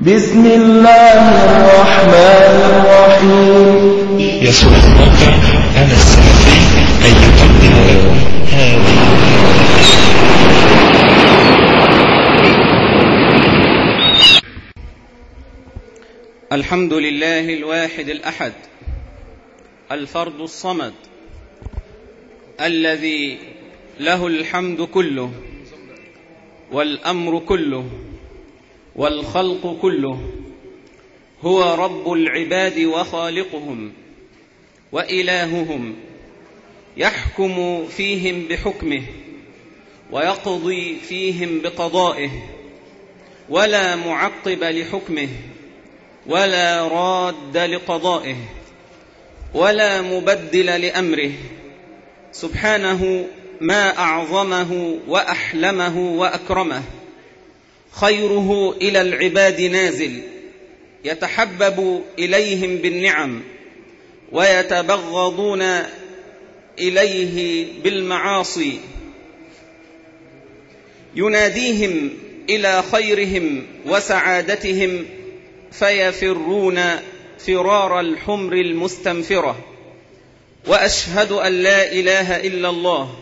بسم الله الرحمن الرحيم. يسر الموقع أنا السلفي أن يقدم لكم هذه الحمد لله الواحد الأحد الفرد الصمد الذي له الحمد كله والأمر كله والخلق كله، هو رب العباد وخالقهم وإلههم، يحكم فيهم بحكمه ويقضي فيهم بقضائه، ولا معقب لحكمه ولا راد لقضائه ولا مبدل لأمره، سبحانه ما أعظمه وأحلمه وأكرمه. خيره إلى العباد نازل، يتحبب إليهم بالنعم ويتبغضون إليه بالمعاصي، يناديهم إلى خيرهم وسعادتهم فيفرون فرار الحمر المستنفرة. وأشهد أن لا إله إلا الله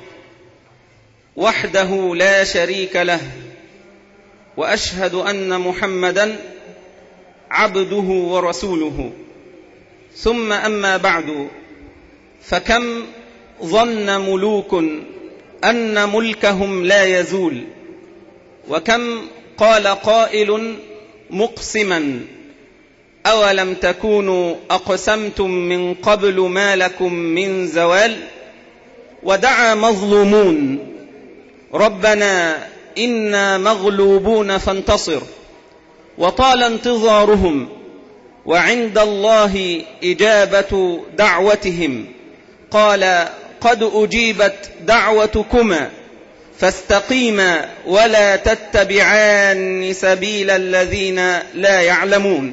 وحده لا شريك له، وأشهد أن محمدًا عبده ورسوله. ثم أما بعد، فكم ظن ملوك أن ملكهم لا يزول، وكم قال قائل مقسما أولم تكونوا أقسمتم من قبل ما لكم من زوال. ودعا مظلومون ربنا إنا مغلوبون فانتصر، وطال انتظارهم وعند الله إجابة دعوتهم، قال قد أجيبت دعوتكما فاستقيما ولا تتبعان سبيل الذين لا يعلمون.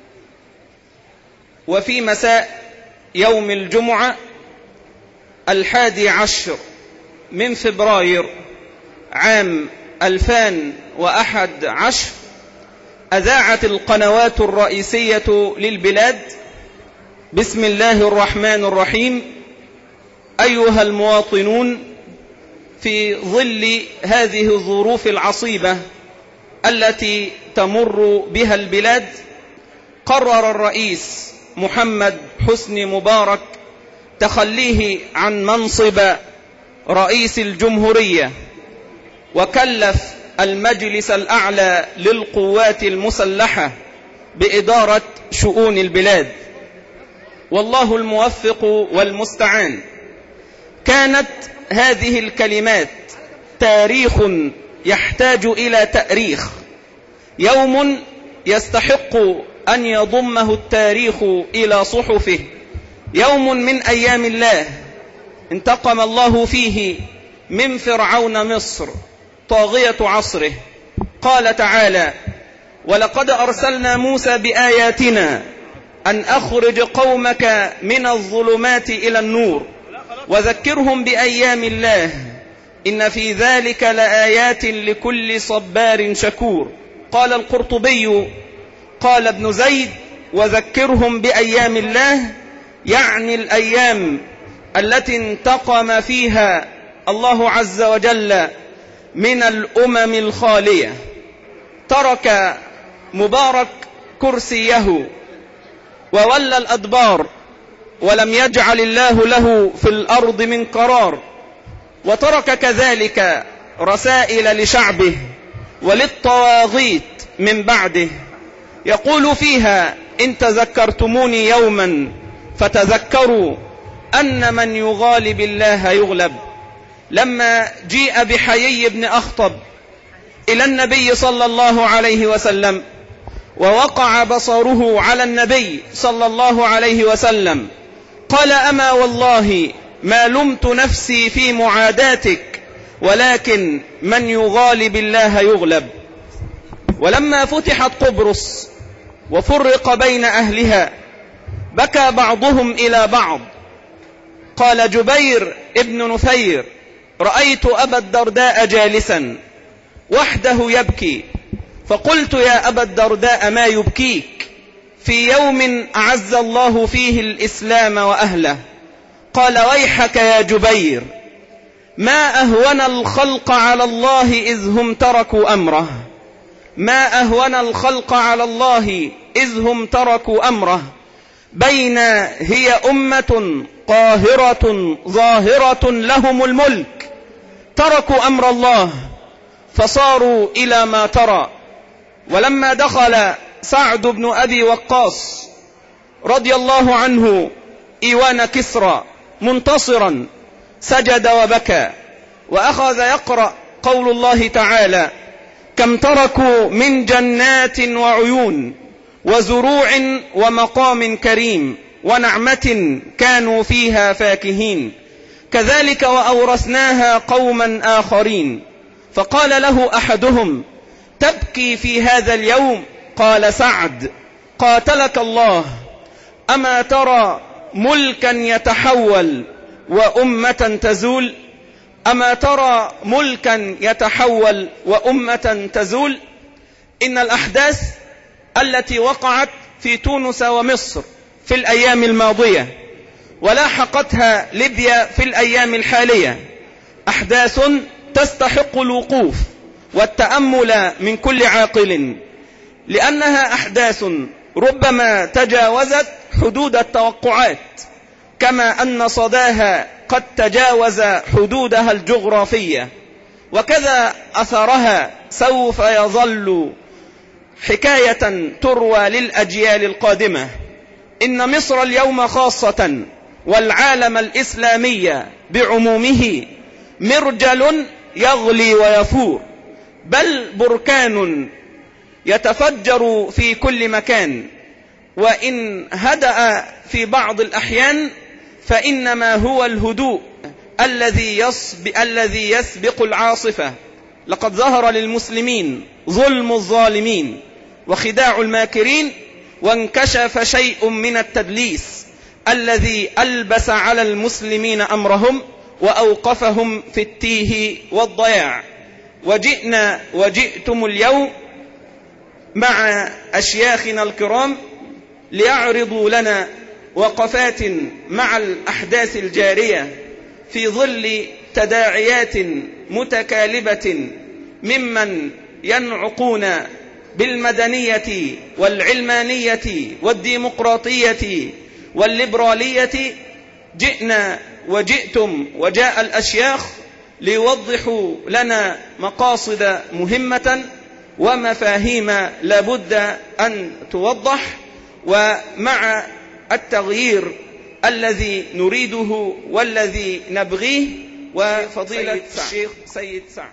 وفي مساء يوم الجمعة 11 من فبراير عام 2011 أذاعت القنوات الرئيسية للبلاد بسم الله الرحمن الرحيم: أيها المواطنون، في ظل هذه الظروف العصيبة التي تمر بها البلاد، قرر الرئيس محمد حسني مبارك تخليه عن منصب رئيس الجمهورية، وكلف المجلس الأعلى للقوات المسلحة بإدارة شؤون البلاد، والله الموفق والمستعان. كانت هذه الكلمات تاريخ يحتاج إلى تأريخ، يوم يستحق أن يضمه التاريخ إلى صحفه، يوم من أيام الله انتقم الله فيه من فرعون مصر طاغية عصره. قال تعالى: ولقد أرسلنا موسى بآياتنا أن أخرج قومك من الظلمات إلى النور وذكرهم بأيام الله إن في ذلك لآيات لكل صبار شكور. قال القرطبي قال ابن زيد: وذكرهم بأيام الله يعني الأيام التي انتقم فيها الله عز وجل من الأمم الخالية. ترك مبارك كرسيه وولى الأدبار، ولم يجعل الله له في الأرض من قرار، وترك كذلك رسائل لشعبه وللطواغيت من بعده، يقول فيها: إن تذكرتموني يوما فتذكروا أن من يغالب الله يغلب. لما جيء بحيي بن أخطب إلى النبي صلى الله عليه وسلم ووقع بصره على النبي صلى الله عليه وسلم، قال: أما والله ما لمت نفسي في معاداتك، ولكن من يغالب الله يغلب. ولما فتحت قبرص وفرق بين أهلها بكى بعضهم إلى بعض. قال جبير ابن نفير: رأيت أبا الدرداء جالسا وحده يبكي، فقلت يا أبا الدرداء ما يبكيك في يوم أعز الله فيه الإسلام وأهله؟ قال ويحك يا جبير، ما أهون الخلق على الله إذ هم تركوا أمره، ما أهون الخلق على الله إذ هم تركوا أمره، بين هي أمة قاهرة ظاهرة لهم الملك، تركوا أمر الله فصاروا إلى ما ترى. ولما دخل سعد بن أبي وقاص رضي الله عنه إيوان كسرى منتصرا سجد وبكى، وأخذ يقرأ قول الله تعالى: كم تركوا من جنات وعيون وزروع ومقام كريم ونعمة كانوا فيها فاكهين، كذلك وأورثناها قوما آخرين. فقال له أحدهم: تبكي في هذا اليوم؟ قال سعد: قاتلك الله، أما ترى ملكا يتحول وأمة تزول؟ أما ترى ملكا يتحول وأمة تزول؟ إن الأحداث التي وقعت في تونس ومصر في الأيام الماضية ولاحقتها ليبيا في الأيام الحالية أحداث تستحق الوقوف والتأمل من كل عاقل، لأنها أحداث ربما تجاوزت حدود التوقعات، كما أن صداها قد تجاوز حدودها الجغرافية، وكذا أثرها سوف يظل حكاية تروى للأجيال القادمة. إن مصر اليوم خاصة والعالم الإسلامي بعمومه مرجل يغلي ويفور، بل بركان يتفجر في كل مكان، وإن هدأ في بعض الأحيان فإنما هو الهدوء الذي يسبق العاصفة. لقد ظهر للمسلمين ظلم الظالمين وخداع الماكرين، وانكشف شيء من التدليس الذي ألبس على المسلمين أمرهم وأوقفهم في التيه والضياع. وجئتم اليوم مع أشياخنا الكرام ليعرضوا لنا وقفات مع الأحداث الجارية في ظل تداعيات متكالبة ممن ينعقون بالمدنية والعلمانية والديمقراطية والليبرالية. جئنا وجئتم وجاء الأشياخ ليوضحوا لنا مقاصد مهمة ومفاهيم لابد أن توضح، ومع التغيير الذي نريده والذي نبغيه. وفضيلة الشيخ سيد سعد.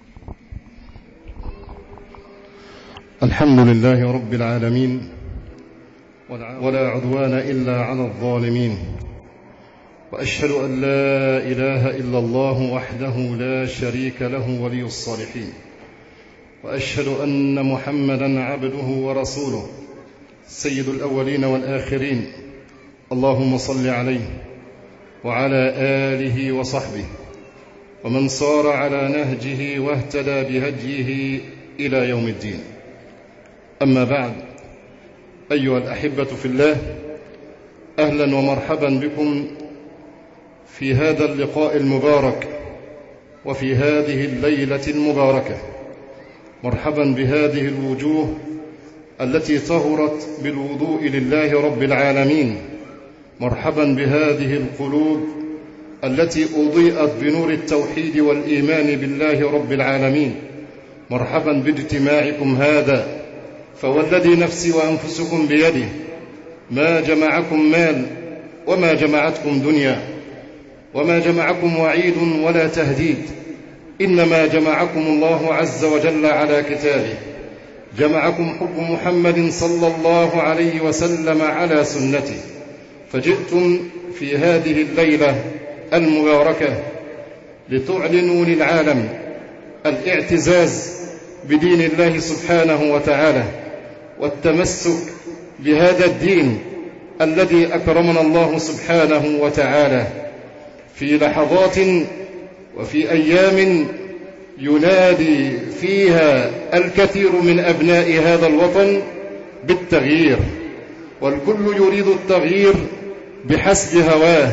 الحمد لله رب العالمين، ولا عدوان إلا على الظالمين، وأشهد أن لا إله إلا الله وحده لا شريك له ولي الصالحين، وأشهد أن محمدا عبده ورسوله سيد الأولين والآخرين. اللهم صل عليه وعلى آله وصحبه ومن صار على نهجه واهتدى بهديه إلى يوم الدين. أما بعد، أيها الأحبة في الله، أهلا ومرحبا بكم في هذا اللقاء المبارك وفي هذه الليلة المباركة. مرحبا بهذه الوجوه التي طهرت بالوضوء لله رب العالمين. مرحبا بهذه القلوب التي أضيئت بنور التوحيد والإيمان بالله رب العالمين. مرحبا باجتماعكم هذا، فوالذي نفسي وأنفسكم بيده ما جمعكم مال وما جمعتكم دنيا، وما جمعكم وعيد ولا تهديد، إنما جمعكم الله عز وجل على كتابه. جمعكم حب محمد صلى الله عليه وسلم على سنته، فجئتم في هذه الليلة المباركة لتعلنوا للعالم الاعتزاز بدين الله سبحانه وتعالى، والتمسك بهذا الدين الذي أكرمنا الله سبحانه وتعالى في لحظات وفي أيام ينادي فيها الكثير من أبناء هذا الوطن بالتغيير، والكل يريد التغيير بحسب هواه،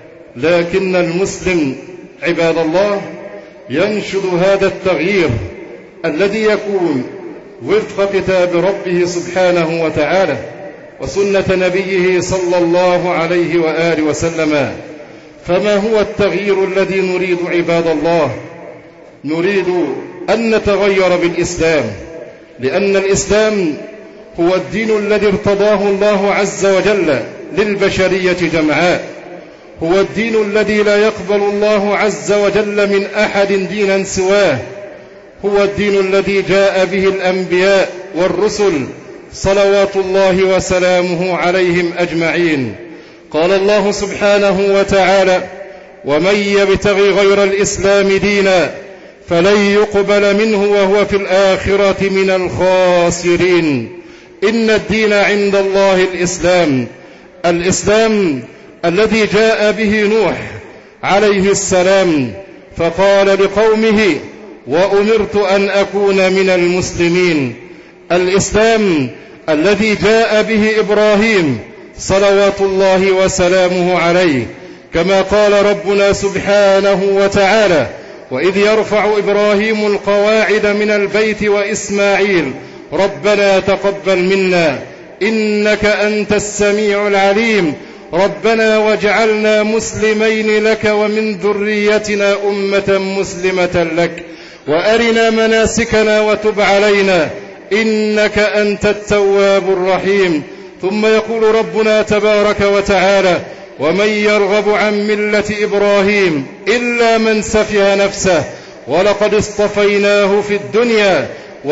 لكن المسلم عباد الله ينشد هذا التغيير الذي يكون وفق كتاب ربه سبحانه وتعالى وسنة نبيه صلى الله عليه وآله وسلم. فما هو التغيير الذي نريد عباد الله؟ نريد أن نتغير بالإسلام، لأن الإسلام هو الدين الذي ارتضاه الله عز وجل للبشرية جمعاء، هو الدين الذي لا يقبل الله عز وجل من أحد دينا سواه، هو الدين الذي جاء به الأنبياء والرسل صلوات الله وسلامه عليهم أجمعين. قال الله سبحانه وتعالى: ومن يبتغي غير الإسلام دينا فلن يقبل منه وهو في الآخرة من الخاسرين. إن الدين عند الله الإسلام، الإسلام الذي جاء به نوح عليه السلام فقال لقومه: وأمرت أن أكون من المسلمين. الإسلام الذي جاء به إبراهيم صلوات الله وسلامه عليه، كما قال ربنا سبحانه وتعالى: وإذ يرفع إبراهيم القواعد من البيت وإسماعيل ربنا تقبل منا إنك أنت السميع العليم ربنا واجعلنا مسلمين لك ومن ذريتنا أمة مسلمة لك وأرنا مناسكنا وتب علينا إنك أنت التواب الرحيم. ثم يقول ربنا تبارك وتعالى: ومن يرغب عن ملة إبراهيم إلا من سفه نفسه ولقد اصطفيناه في الدنيا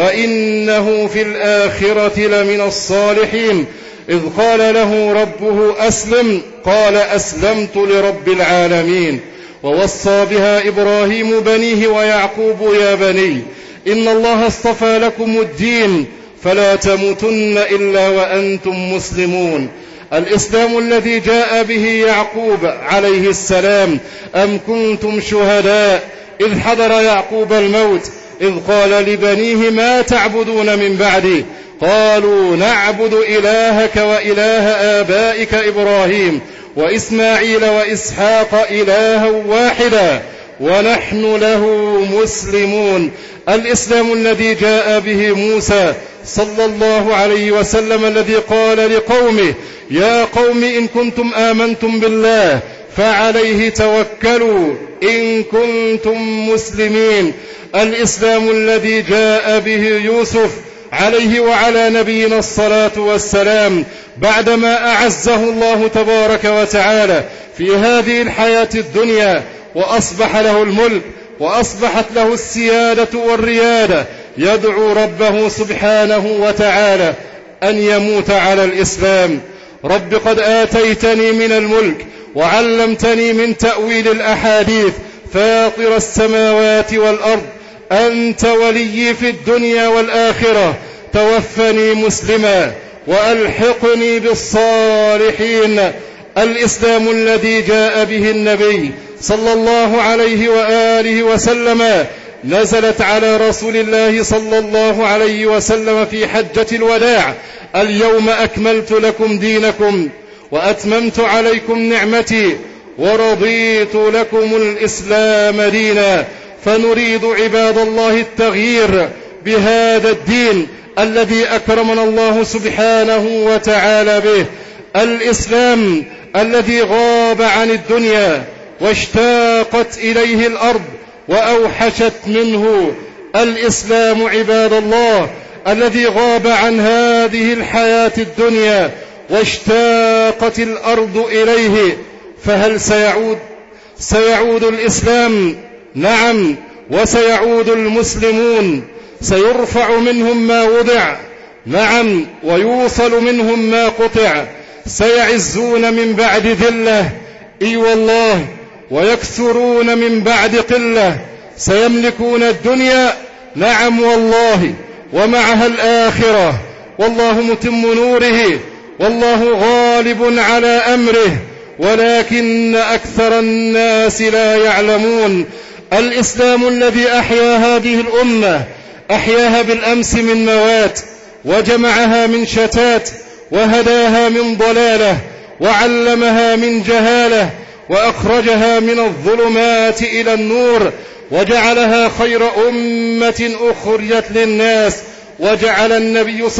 وإنه في الآخرة لمن الصالحين. إذ قال له ربه أسلم قال أسلمت لرب العالمين. ووصى بها إبراهيم بنيه ويعقوب: يا بني إن الله اصطفى لكم الدين فلا تموتن إلا وأنتم مسلمون. الإسلام الذي جاء به يعقوب عليه السلام: أم كنتم شهداء إذ حضر يعقوب الموت إذ قال لبنيه ما تعبدون من بعدي قالوا نعبد إلهك وإله آبائك إبراهيم وإسماعيل وإسحاق إلها واحدا ونحن له مسلمون. الإسلام الذي جاء به موسى صلى الله عليه وسلم الذي قال لقومه: يا قوم إن كنتم آمنتم بالله فعليه توكلوا إن كنتم مسلمين. الإسلام الذي جاء به يوسف عليه وعلى نبينا الصلاة والسلام بعدما أعزه الله تبارك وتعالى في هذه الحياة الدنيا وأصبح له الملك وأصبحت له السيادة والريادة، يدعو ربه سبحانه وتعالى أن يموت على الإسلام. رب قد آتيتني من الملك وعلمتني من تأويل الأحاديث فاطر السماوات والأرض أنت ولي في الدنيا والآخرة توفني مسلما وألحقني بالصالحين. الإسلام الذي جاء به النبي صلى الله عليه وآله وسلم نزلت على رسول الله صلى الله عليه وسلم في حجة الوداع: اليوم أكملت لكم دينكم وأتممت عليكم نعمتي ورضيت لكم الإسلام دينا. فنريد عباد الله التغيير بهذا الدين الذي أكرمنا الله سبحانه وتعالى به، الإسلام الذي غاب عن الدنيا واشتاقت إليه الأرض وأوحشت منه. الإسلام عباد الله الذي غاب عن هذه الحياة الدنيا واشتاقت الأرض إليه. فهل سيعود الإسلام؟ نعم، وسيعود المسلمون، سيرفع منهم ما وضع، نعم، ويوصل منهم ما قطع، سيعزون من بعد ذلة، إي والله، ويكثرون من بعد قلة، سيملكون الدنيا، نعم والله، ومعها الآخرة، والله متم نوره، والله غالب على أمره، ولكن أكثر الناس لا يعلمون. الإسلام الذي أحيا هذه الأمة، أحياها بالأمس من موات، وجمعها من شتات، وهداها من ضلالة، وعلمها من جهالة، وأخرجها من الظلمات إلى النور، وجعلها خير أمة أخرجت للناس، وجعل النبي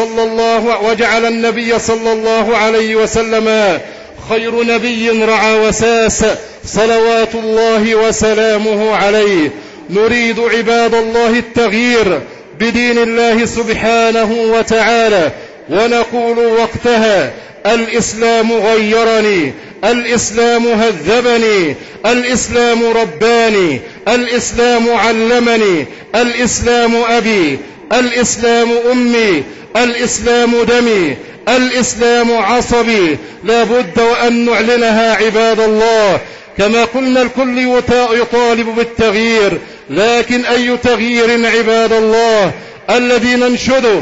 صلى الله عليه وسلم خير نبي رعى وساس، صلوات الله وسلامه عليه. نريد عباد الله التغيير بدين الله سبحانه وتعالى، ونقول وقتها: الإسلام غيرني، الإسلام هذبني، الإسلام رباني، الإسلام علمني، الإسلام أبي، الإسلام أمي، الإسلام دمي، الإسلام عصبي. لا بد وأن نعلنها عباد الله. كما قلنا الكل يطالب بالتغيير، لكن أي تغيير عباد الله؟ الذي ننشده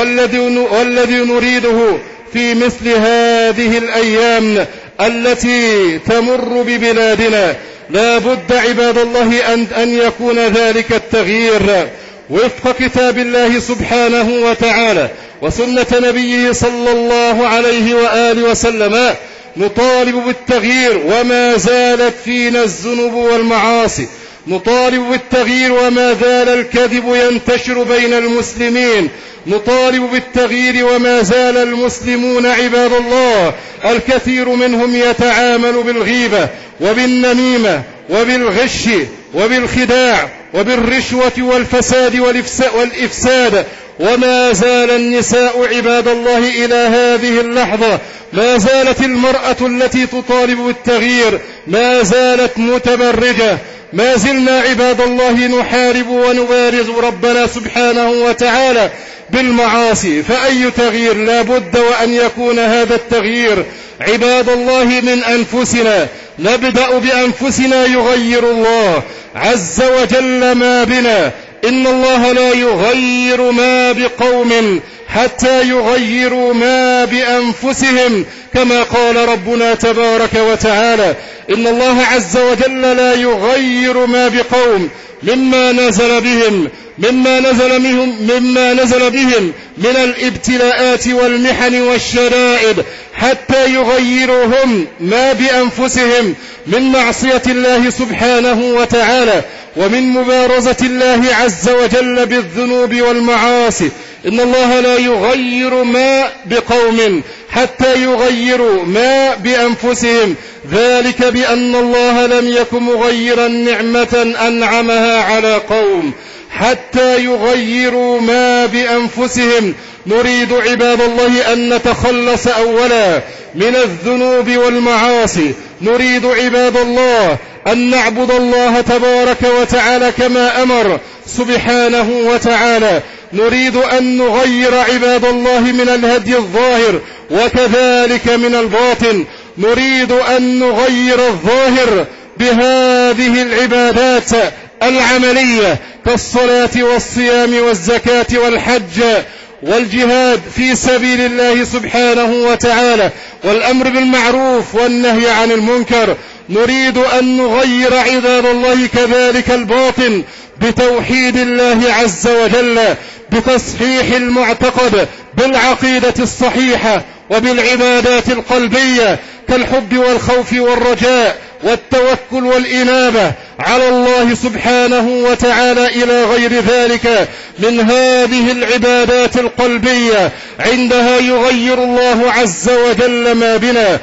والذي نريده في مثل هذه الأيام التي تمر ببلادنا، لا بد عباد الله أن يكون ذلك التغيير وفق كتاب الله سبحانه وتعالى وسنة نبيه صلى الله عليه وآله وسلم. نطالب بالتغيير وما زالت فينا الذنوب والمعاصي، نطالب بالتغيير وما زال الكذب ينتشر بين المسلمين، نطالب بالتغيير وما زال المسلمون عباد الله الكثير منهم يتعامل بالغيبة وبالنميمة وبالغش وبالخداع وبالرشوة والفساد والإفساد. وما زال النساء عباد الله إلى هذه اللحظة، ما زالت المرأة التي تطالب بالتغيير ما زالت متبرجة. ما زلنا عباد الله نحارب ونبارز ربنا سبحانه وتعالى بالمعاصي، فأي تغيير؟ لا بد وأن يكون هذا التغيير عباد الله من أنفسنا. نبدأ بأنفسنا يغير الله عز وجل ما بنا. إن الله لا يغير ما بقوم حتى يغيروا ما بأنفسهم، كما قال ربنا تبارك وتعالى: إن الله عز وجل لا يغير ما بقوم مما نزل بهم من الابتلاءات والمحن والشدائد حتى يغيروا هم ما بأنفسهم من معصية الله سبحانه وتعالى ومن مبارزة الله عز وجل بالذنوب والمعاصي. إن الله لا يغير ما بقوم حتى يغيروا ما بأنفسهم، ذلك بأن الله لم يكن مغيرا نعمة أنعمها على قوم حتى يغيروا ما بأنفسهم. نريد عباد الله أن نتخلص أولا من الذنوب والمعاصي. نريد عباد الله أن نعبد الله تبارك وتعالى كما أمر سبحانه وتعالى. نريد أن نغير عباد الله من الهدي الظاهر وكذلك من الباطن. نريد أن نغير الظاهر بهذه العبادات العملية كالصلاة والصيام والزكاة والحج والجهاد في سبيل الله سبحانه وتعالى والأمر بالمعروف والنهي عن المنكر. نريد أن نغير عباد الله كذلك الباطن بتوحيد الله عز وجل، بتصحيح المعتقد، بالعقيدة الصحيحة، وبالعبادات القلبية كالحب والخوف والرجاء والتوكل والإنابة على الله سبحانه وتعالى إلى غير ذلك من هذه العبادات القلبية. عندها يغير الله عز وجل ما بنا،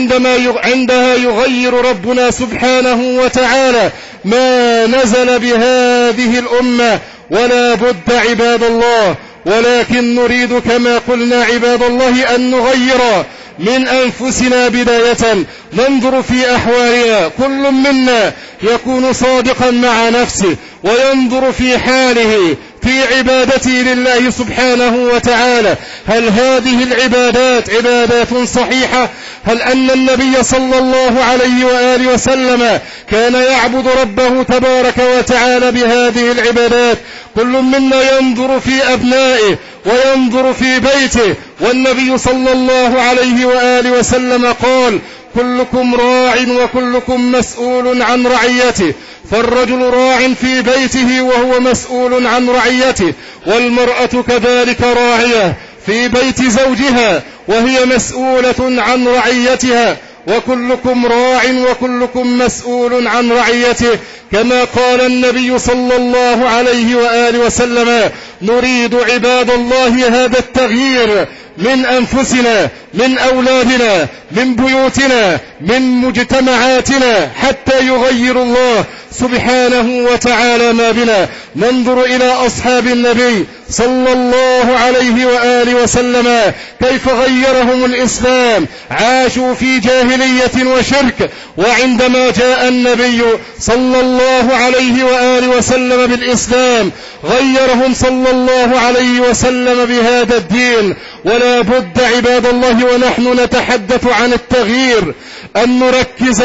عندها يغير ربنا سبحانه وتعالى ما نزل بهذه الأمة. ولا بد عباد الله، ولكن نريد كما قلنا عباد الله أن نغير من أنفسنا بداية. ننظر في أحوالنا، كل منا يكون صادقا مع نفسه وينظر في حاله في عبادته لله سبحانه وتعالى. هل هذه العبادات عبادات صحيحة؟ هل أن النبي صلى الله عليه وآله وسلم كان يعبد ربه تبارك وتعالى بهذه العبادات؟ كل منا ينظر في أبنائه وينظر في بيته، والنبي صلى الله عليه وآله وسلم قال: كلكم راع وكلكم مسؤول عن رعيته، فالرجل راع في بيته وهو مسؤول عن رعيته، والمرأة كذلك راعية في بيت زوجها وهي مسؤولة عن رعيتها، وكلكم راع وكلكم مسؤول عن رعيته، كما قال النبي صلى الله عليه وآله وسلم: نريد عباد الله هذا التغيير من أنفسنا، من أولادنا، من بيوتنا، من مجتمعاتنا، حتى يغير الله سبحانه وتعالى ما بنا. ننظر إلى أصحاب النبي صلى الله عليه وآله وسلم كيف غيرهم الإسلام، عاشوا في جاهلية وشرك، وعندما جاء النبي صلى الله عليه وآله وسلم بالإسلام غيرهم صلى الله عليه وسلم بهذا الدين. ولا بد عباد الله ونحن نتحدث عن التغيير أن نركز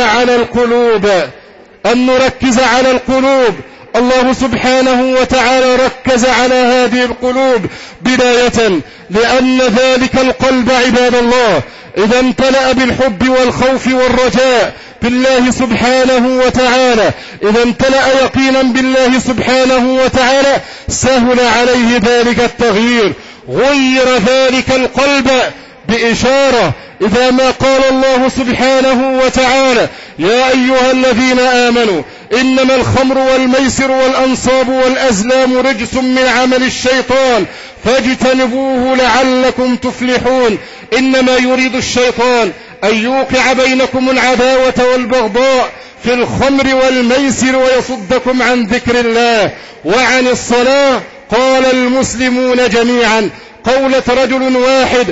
على القلوب. الله سبحانه وتعالى ركز على هذه القلوب بداية، لأن ذلك القلب عباد الله إذا امتلأ بالحب والخوف والرجاء بالله سبحانه وتعالى، إذا امتلأ يقينا بالله سبحانه وتعالى، سهل عليه ذلك التغيير. غير ذلك القلب بإشارة إذا ما قال الله سبحانه وتعالى: يا أيها الذين آمنوا إنما الخمر والميسر والأنصاب والأزلام رجس من عمل الشيطان فاجتنبوه لعلكم تفلحون. إنما يريد الشيطان أن يوقع بينكم العداوة والبغضاء في الخمر والميسر ويصدكم عن ذكر الله وعن الصلاة. قال المسلمون جميعا قولة رجل واحد: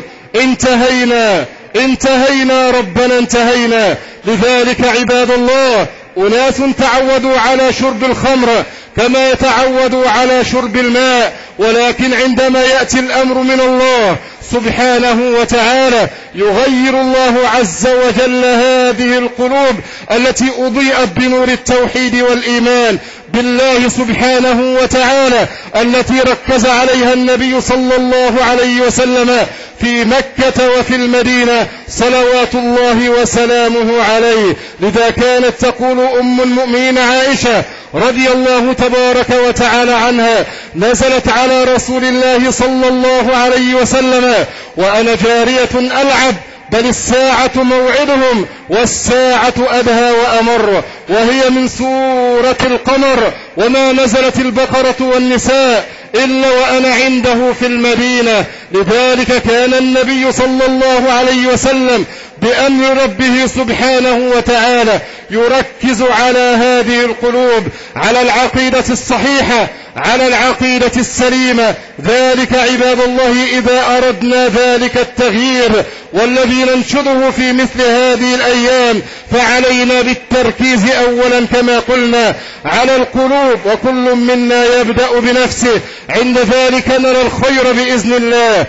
انتهينا ربنا انتهينا. لذلك عباد الله أناس تعودوا على شرب الخمر كما يتعودوا على شرب الماء، ولكن عندما يأتي الأمر من الله سبحانه وتعالى يغير الله عز وجل هذه القلوب التي أضيئت بنور التوحيد والإيمان بالله سبحانه وتعالى، التي ركز عليها النبي صلى الله عليه وسلم في مكة وفي المدينة صلوات الله وسلامه عليه. لذا كانت تقول أم المؤمنين عائشة رضي الله تبارك وتعالى عنها: نزلت على رسول الله صلى الله عليه وسلم وأنا جارية ألعب، بل الساعة موعدهم والساعة أدهى وأمر، وهي من سورة القمر، وما نزلت البقرة والنساء إلا وأنا عنده في المدينة. لذلك كان النبي صلى الله عليه وسلم بأمر ربه سبحانه وتعالى يركز على هذه القلوب، على العقيدة الصحيحة، على العقيدة السليمة. ذلك عباد الله إذا أردنا ذلك التغيير والذي ننشده في مثل هذه الأيام فعلينا بالتركيز أولا كما قلنا على القلوب، وكل منا يبدأ بنفسه. عند ذلك نرى الخير بإذن الله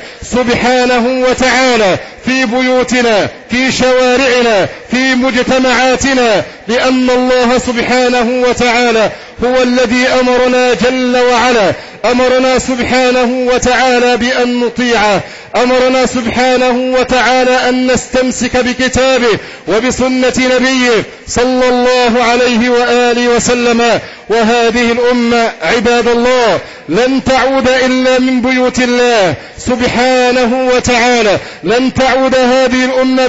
سبحانه وتعالى في بيوتنا، في شوارعنا، في مجتمعاتنا، لأن الله سبحانه وتعالى هو الذي أمرنا جل وعلا، أمرنا سبحانه وتعالى بأن نطيعه، أمرنا سبحانه وتعالى أن نستمسك بكتابه وبسنة نبيه صلى الله عليه وآله وسلم. وهذه الأمة عباد الله لن تعود إلا من بيوت الله سبحانه وتعالى، لن تعود هذه الأمة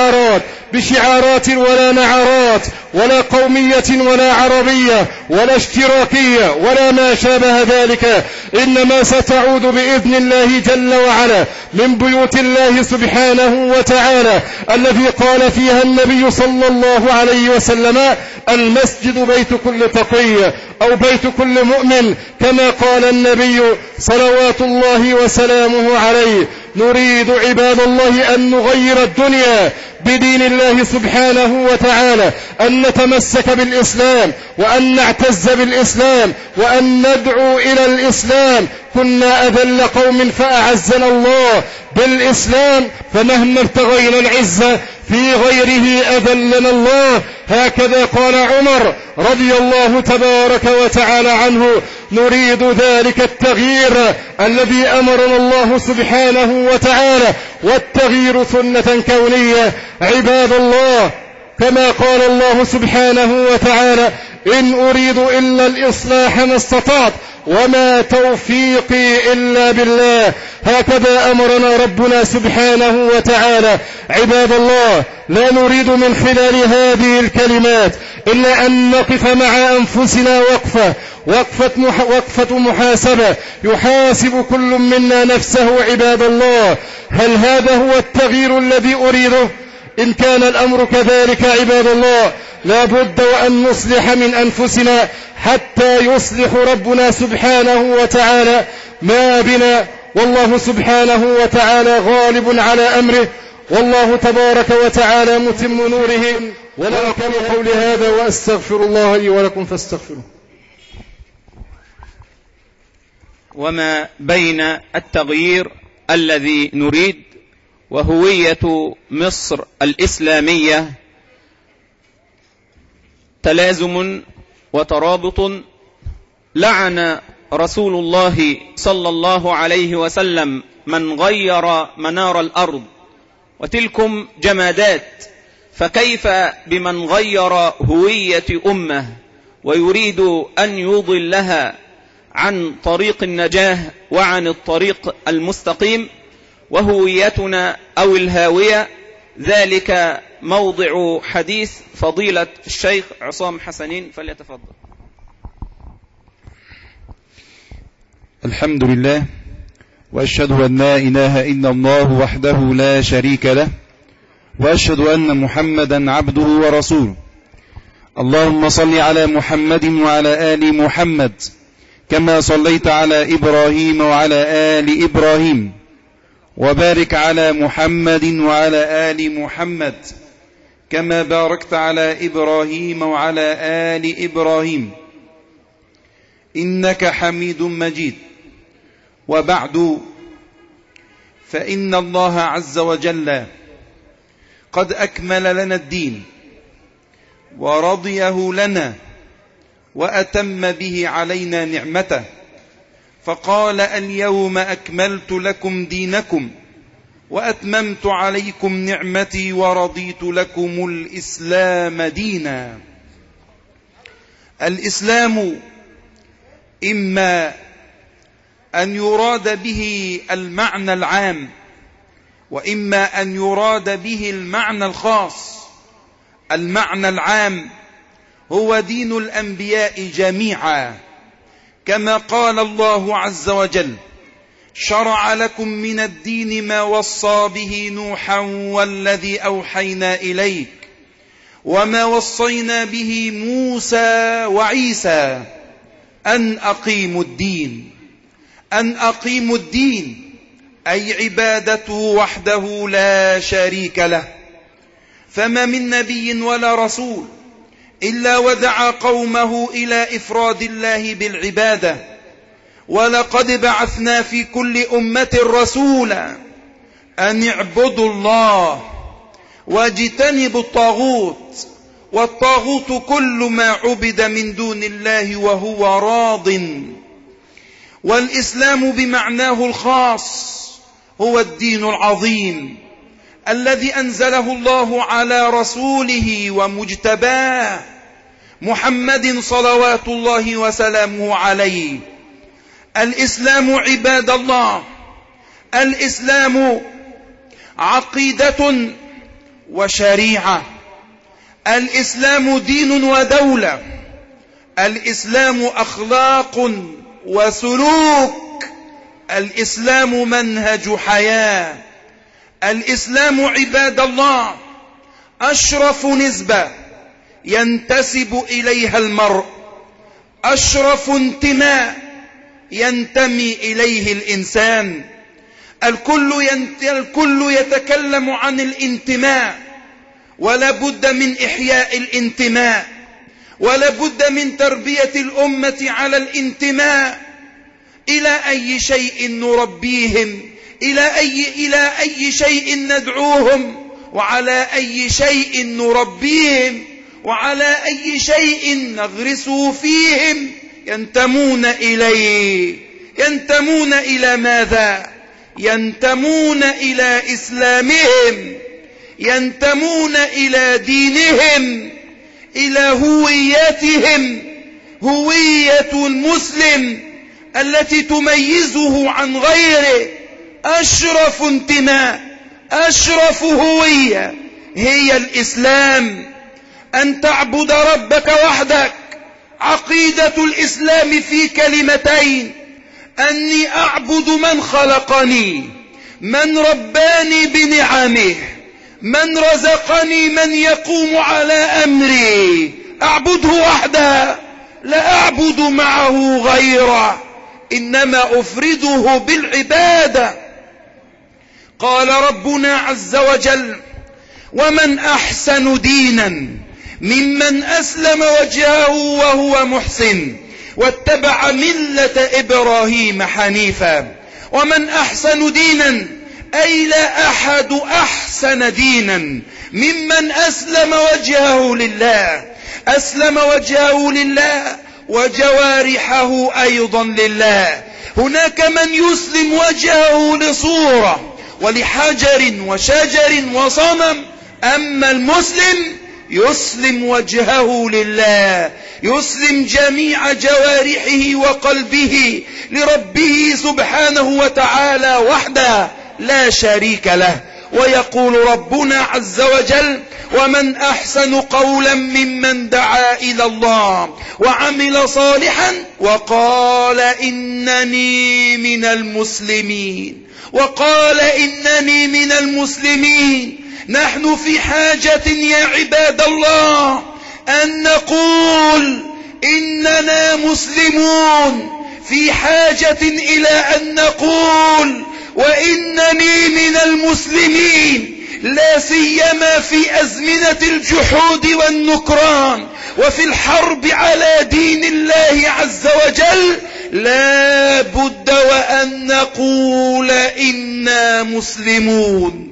بشعارات ولا نعرات ولا قومية ولا عربية ولا اشتراكية ولا ما شابه ذلك، إنما ستعود بإذن الله جل وعلا من بيوت الله سبحانه وتعالى الذي قال فيها النبي صلى الله عليه وسلم: المسجد بيت كل تقي أو بيت كل مؤمن، كما قال النبي صلوات الله وسلامه عليه. نريد عباد الله أن نغير الدنيا بدين الله سبحانه وتعالى، أن نتمسك بالإسلام وأن نعتز بالإسلام وأن ندعو إلى الإسلام. كنا أذل قوم فأعزنا الله بالإسلام، فمهما ابتغينا العزة في غيره أذلنا الله. هكذا قال عمر رضي الله تبارك وتعالى عنه: نريد ذلك التغيير الذي أمرنا الله سبحانه وتعالى، والتغيير سنة كونية. عباد الله كما قال الله سبحانه وتعالى: إن أريد إلا الإصلاح ما استطعت وما توفيقي إلا بالله. هكذا أمرنا ربنا سبحانه وتعالى. عباد الله، لا نريد من خلال هذه الكلمات إلا أن نقف مع أنفسنا وقفة محاسبة، يحاسب كل منا نفسه. عباد الله، هل هذا هو التغيير الذي أريده؟ إن كان الأمر كذلك عباد الله، لا بد وأن نصلح من أنفسنا حتى يصلح ربنا سبحانه وتعالى ما بنا. والله سبحانه وتعالى غالب على أمره، والله تبارك وتعالى متم نوره. ولا أقول قولي هذا وأستغفر الله لي ولكم فاستغفروه. وما بين التغيير الذي نريد وهوية مصر الإسلامية تلازم وترابط. لعن رسول الله صلى الله عليه وسلم من غير منار الأرض، وتلكم جمادات، فكيف بمن غير هوية أمة ويريد أن يضلها عن طريق النجاة وعن الطريق المستقيم؟ وهويتنا أو الهاوية ذلك موضع حديث فضيلة الشيخ عصام حسنين، فليتفضل. الحمد لله، وأشهد أن لا إله إلا الله وحده لا شريك له، وأشهد أن محمدا عبده ورسوله. اللهم صل على محمد وعلى آل محمد كما صليت على إبراهيم وعلى آل إبراهيم، وبارك على محمد وعلى آل محمد كما باركت على إبراهيم وعلى آل إبراهيم إنك حميد مجيد. وبعد، فإن الله عز وجل قد أكمل لنا الدين ورضيه لنا وأتم به علينا نعمته، فقال: اليوم أكملت لكم دينكم وأتممت عليكم نعمتي ورضيت لكم الإسلام دينا. الإسلام إما أن يراد به المعنى العام، وإما أن يراد به المعنى الخاص. المعنى العام هو دين الأنبياء جميعا، كما قال الله عز وجل: شرع لكم من الدين ما وصى به نوحا والذي أوحينا إليك وما وصينا به موسى وعيسى أن أقيموا الدين. أن أقيموا الدين أي عبادته وحده لا شريك له. فما من نبي ولا رسول إلا ودعا قومه إلى إفراد الله بالعبادة. ولقد بعثنا في كل أمة رسولا أن اعبدوا الله واجتنبوا الطاغوت، والطاغوت كل ما عبد من دون الله وهو راض. والإسلام بمعناه الخاص هو الدين العظيم الذي أنزله الله على رسوله ومجتباه محمد صلوات الله وسلامه عليه. الإسلام عباد الله، الإسلام عقيدة وشريعة، الإسلام دين ودولة، الإسلام أخلاق وسلوك، الإسلام منهج حياة. الإسلام عباد الله أشرف نسبة ينتسب إليها المرء، أشرف انتماء ينتمي إليه الإنسان. الكل يتكلم عن الانتماء، ولا بد من إحياء الانتماء، ولا بد من تربية الأمة على الانتماء. إلى أي شيء نربيهم؟ إلى أي شيء ندعوهم؟ وعلى أي شيء نربيهم؟ وعلى أي شيء نغرسه فيهم؟ ينتمون إليه. ينتمون إلى ماذا؟ ينتمون إلى إسلامهم، ينتمون إلى دينهم، إلى هويتهم، هوية المسلم التي تميزه عن غيره. أشرف انتماء، أشرف هوية هي الإسلام، أن تعبد ربك وحدك. عقيدة الإسلام في كلمتين: أني أعبد من خلقني، من رباني بنعمه، من رزقني، من يقوم على أمري، أعبده وحده، لا أعبد معه غيره، إنما أفرده بالعبادة. قال ربنا عز وجل: ومن أحسن دينا ممن أسلم وجهه وهو محسن واتبع ملة إبراهيم حنيفا. ومن أحسن دينا أي لا أحد أحسن دينا ممن أسلم وجهه لله، أسلم وجهه لله وجوارحه أيضا لله. هناك من يسلم وجهه لصورة ولحجر وشجر وصنم، أما المسلم يسلم وجهه لله، يسلم جميع جوارحه وقلبه لربه سبحانه وتعالى وحده لا شريك له. ويقول ربنا عز وجل: ومن أحسن قولا ممن دعا إلى الله وعمل صالحا وقال إنني من المسلمين، وقال إنني من المسلمين. نحن في حاجة يا عباد الله أن نقول إننا مسلمون، في حاجة إلى أن نقول وإنني من المسلمين، لا سيما في أزمنة الجحود والنكران وفي الحرب على دين الله عز وجل. لا بد وأن نقول إنا مسلمون.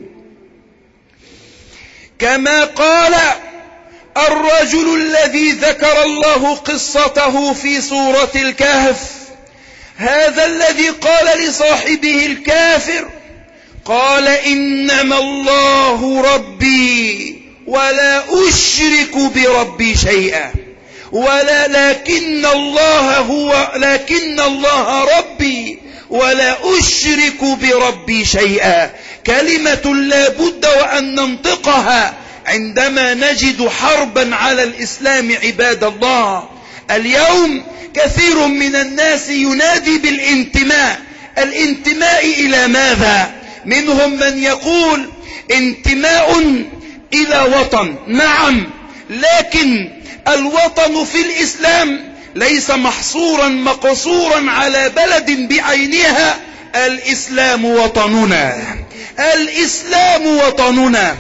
كما قال الرجل الذي ذكر الله قصته في سورة الكهف، هذا الذي قال لصاحبه الكافر، قال: إنما الله ربي ولا أشرك بربي شيئا، لكن الله ربي ولا أشرك بربي شيئا. كلمة لا بد وأن ننطقها عندما نجد حربا على الإسلام. عباد الله، اليوم كثير من الناس ينادي بالانتماء. الانتماء إلى ماذا؟ منهم من يقول انتماء إلى وطن، نعم، لكن الوطن في الإسلام ليس محصورا مقصورا على بلد بعينها. الإسلام وطننا، الإسلام وطننا.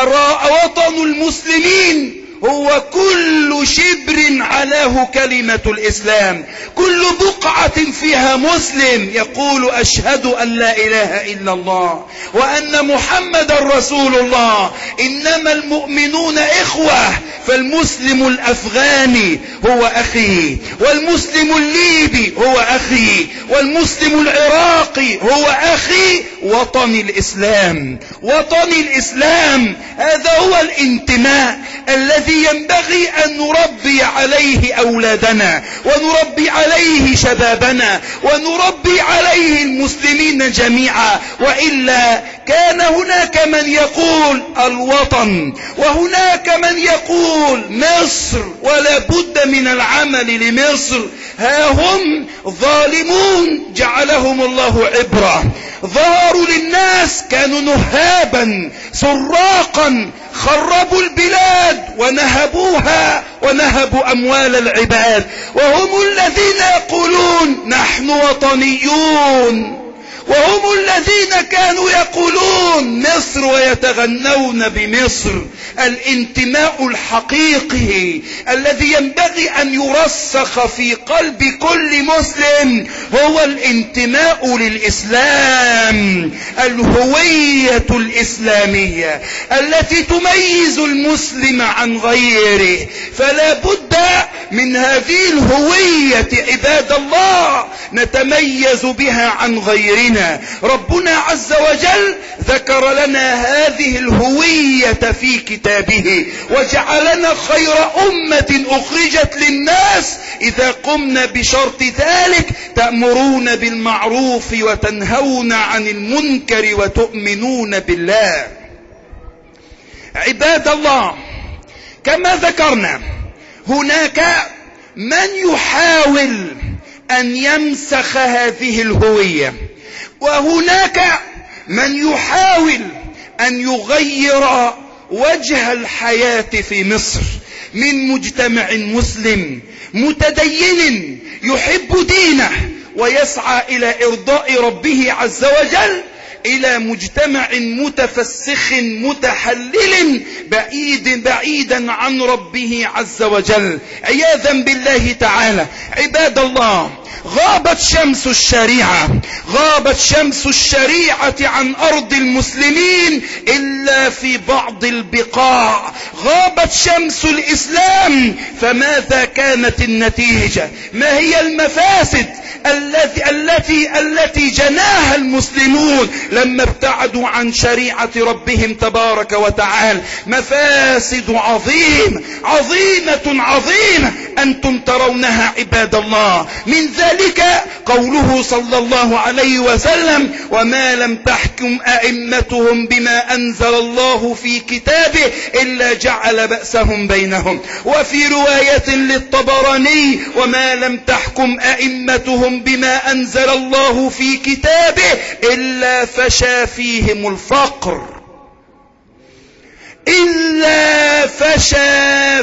وطن المسلمين هو كل شبر علاه كلمة الإسلام، كل بقعة فيها مسلم يقول: أشهد أن لا إله إلا الله وأن محمد رسول الله. إنما المؤمنون إخوة، فالمسلم الأفغاني هو أخي، والمسلم الليبي هو أخي، والمسلم العراقي هو أخي. وطن الإسلام، وطن الإسلام، هذا هو الانتماء الذي ينبغي أن نربي عليه أولادنا، ونربي عليه شبابنا، ونربي عليه المسلمين جميعا. وإلا كان هناك من يقول الوطن، وهناك من يقول مصر، ولا بد من العمل لمصر. ها هم ظالمون جعلهم الله عبرة، ظهروا للناس، كانوا نهابا سراقا، خربوا البلاد ونهبوها ونهبوا أموال العباد، وهم الذين يقولون نحن وطنيون، وهم الذين كانوا يقولون مصر ويتغنون بمصر. الانتماء الحقيقي الذي ينبغي أن يرسخ في قلب كل مسلم هو الانتماء للإسلام، الهوية الإسلامية التي تميز المسلم عن غيره. فلا بد من هذه الهوية عباد الله نتميز بها عن غيرنا. ربنا عز وجل ذكر لنا هذه الهوية في كتابه وجعلنا خير أمة أخرجت للناس إذا قمنا بشرط ذلك: تأمرون بالمعروف وتنهون عن المنكر وتؤمنون بالله. عباد الله، كما ذكرنا هناك من يحاول أن يمسخ هذه الهوية، وهناك من يحاول أن يغير وجه الحياة في مصر من مجتمع مسلم متدين يحب دينه ويسعى إلى إرضاء ربه عز وجل إلى مجتمع متفسخ متحلل بعيدا عن ربه عز وجل عياذا بالله تعالى. عباد الله، غابت شمس الشريعة عن أرض المسلمين إلا في بعض البقاع، غابت شمس الإسلام. فماذا كانت النتيجة؟ ما هي المفاسد التي جناها المسلمون لما ابتعدوا عن شريعة ربهم تبارك وتعالى؟ مفاسد عظيمة أنتم ترونها عباد الله. من ذلك قوله صلى الله عليه وسلم: وما لم تحكم أئمتهم بما أنزل الله في كتابه إلا جعل بأسهم بينهم. وفي رواية للطبراني: وما لم تحكم أئمتهم بما أنزل الله في كتابه إلا فشى فيهم الفقر. إلا فشى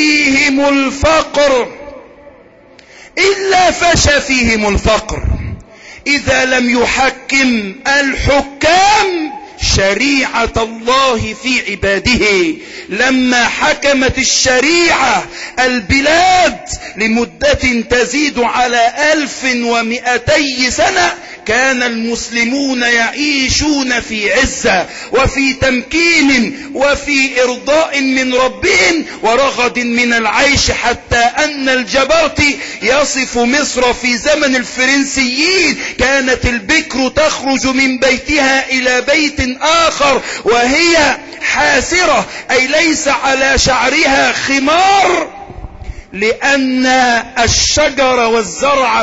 فيهم الفقر إذا لم يحكم الحكام شريعة الله في عباده. لما حكمت الشريعة البلاد لمدة تزيد على 1200 سنة كان المسلمون يعيشون في عزة وفي تمكين وفي إرضاء من ربهم ورغد من العيش، حتى أن الجبرتي يصف مصر في زمن الفرنسيين: كانت البكر تخرج من بيتها إلى بيت آخر وهي حاسرة، أي ليس على شعرها خمار، لأن الشجر والزرع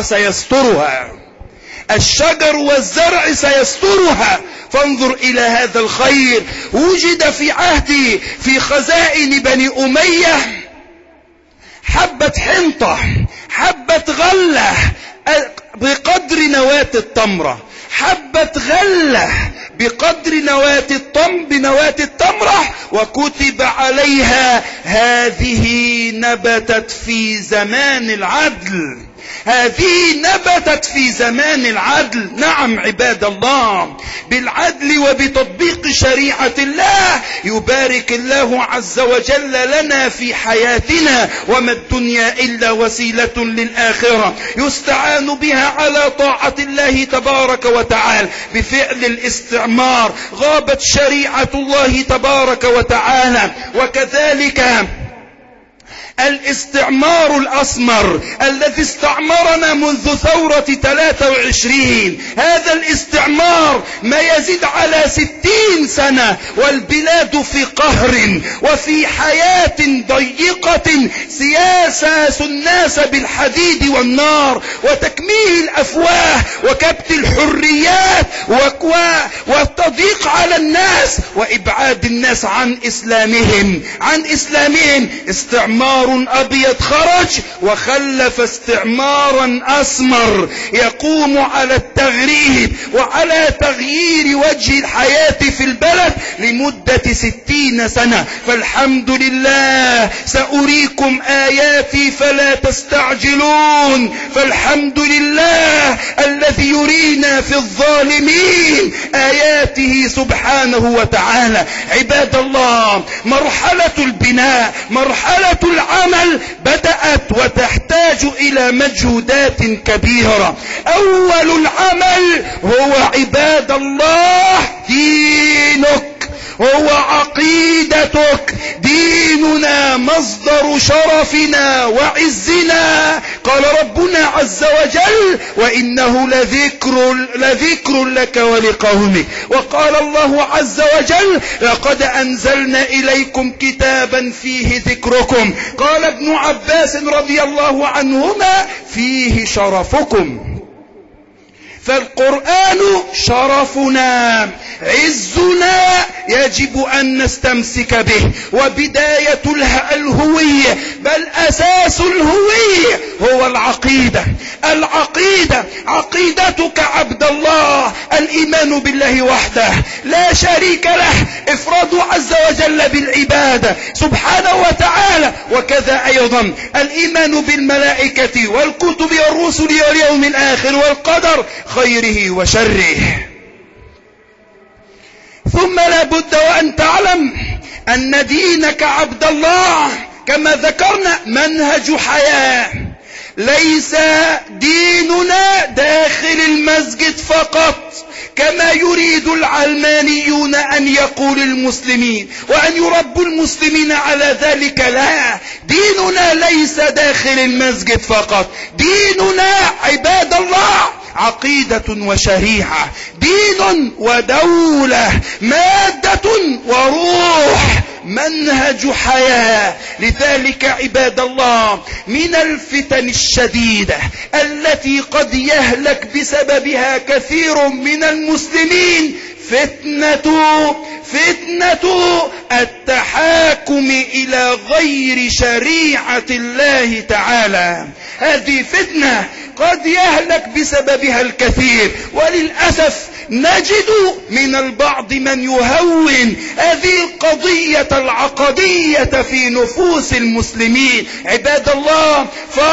سيسترها. فانظر إلى هذا الخير. وجد في عهدي في خزائن بني أمية حبة حنطة، حبة غلة بقدر نواة التمرة، حبة غلة بقدر نواة التمرة، وكتب عليها: هذه نبتت في زمان العدل. نعم عباد الله، بالعدل وبتطبيق شريعة الله يبارك الله عز وجل لنا في حياتنا، وما الدنيا إلا وسيلة للآخرة يستعان بها على طاعة الله تبارك وتعالى. بفعل الاستعمار غابت شريعة الله تبارك وتعالى. وكذلك الاستعمار الأسمر الذي استعمرنا منذ ثورة 23، هذا الاستعمار ما يزيد على 60 سنة، والبلاد في قهر وفي حياة ضيقة، سياسة الناس بالحديد والنار وتكميه الأفواه وكبت الحريات والتضييق على الناس وإبعاد الناس عن إسلامهم. استعمار أبيض خرج وخلف استعمارا أسمر يقوم على التغريب وعلى تغيير وجه الحياة في البلد لمدة 60 سنة. فالحمد لله، سأريكم آياتي فلا تستعجلون. فالحمد لله الذي يرينا في الظالمين آياته سبحانه وتعالى. عباد الله، مرحلة البناء، مرحلة العمل بدأت وتحتاج إلى مجهودات كبيرة. أول العمل هو عباد الله دينك، هو عقيدتك. ديننا مصدر شرفنا وعزنا. قال ربنا عز وجل وإنه لذكر لك ولقومك. وقال الله عز وجل لقد أنزلنا إليكم كتابا فيه ذكركم. قال ابن عباس رضي الله عنهما فيه شرفكم. فالقرآن شرفنا عزنا يجب أن نستمسك به، وبداية الهوية بل أساس الهوية هو العقيدة. عقيدتك عبد الله الإيمان بالله وحده لا شريك له، إفراده عز وجل بالعبادة سبحانه وتعالى، وكذا أيضا الإيمان بالملائكة والكتب والرسل واليوم الآخر والقدر خيره وشره. ثم لا بد وأن تعلم أن دينك عبد الله كما ذكرنا منهج حياة، ليس ديننا داخل المسجد فقط كما يريد العلمانيون أن يقول المسلمين وأن يربوا المسلمين على ذلك. لا، ديننا ليس داخل المسجد فقط، ديننا عباد الله عقيدة وشريعة، دين ودولة، مادة وروح، منهج حياة. لذلك عباد الله من الفتن الشديدة التي قد يهلك بسببها كثير من المسلمين فتنة التحاكم إلى غير شريعة الله تعالى. هذه فتنة قد يهلك بسببها الكثير، وللأسف نجد من البعض من يهون هذه القضية العقدية في نفوس المسلمين. عباد الله،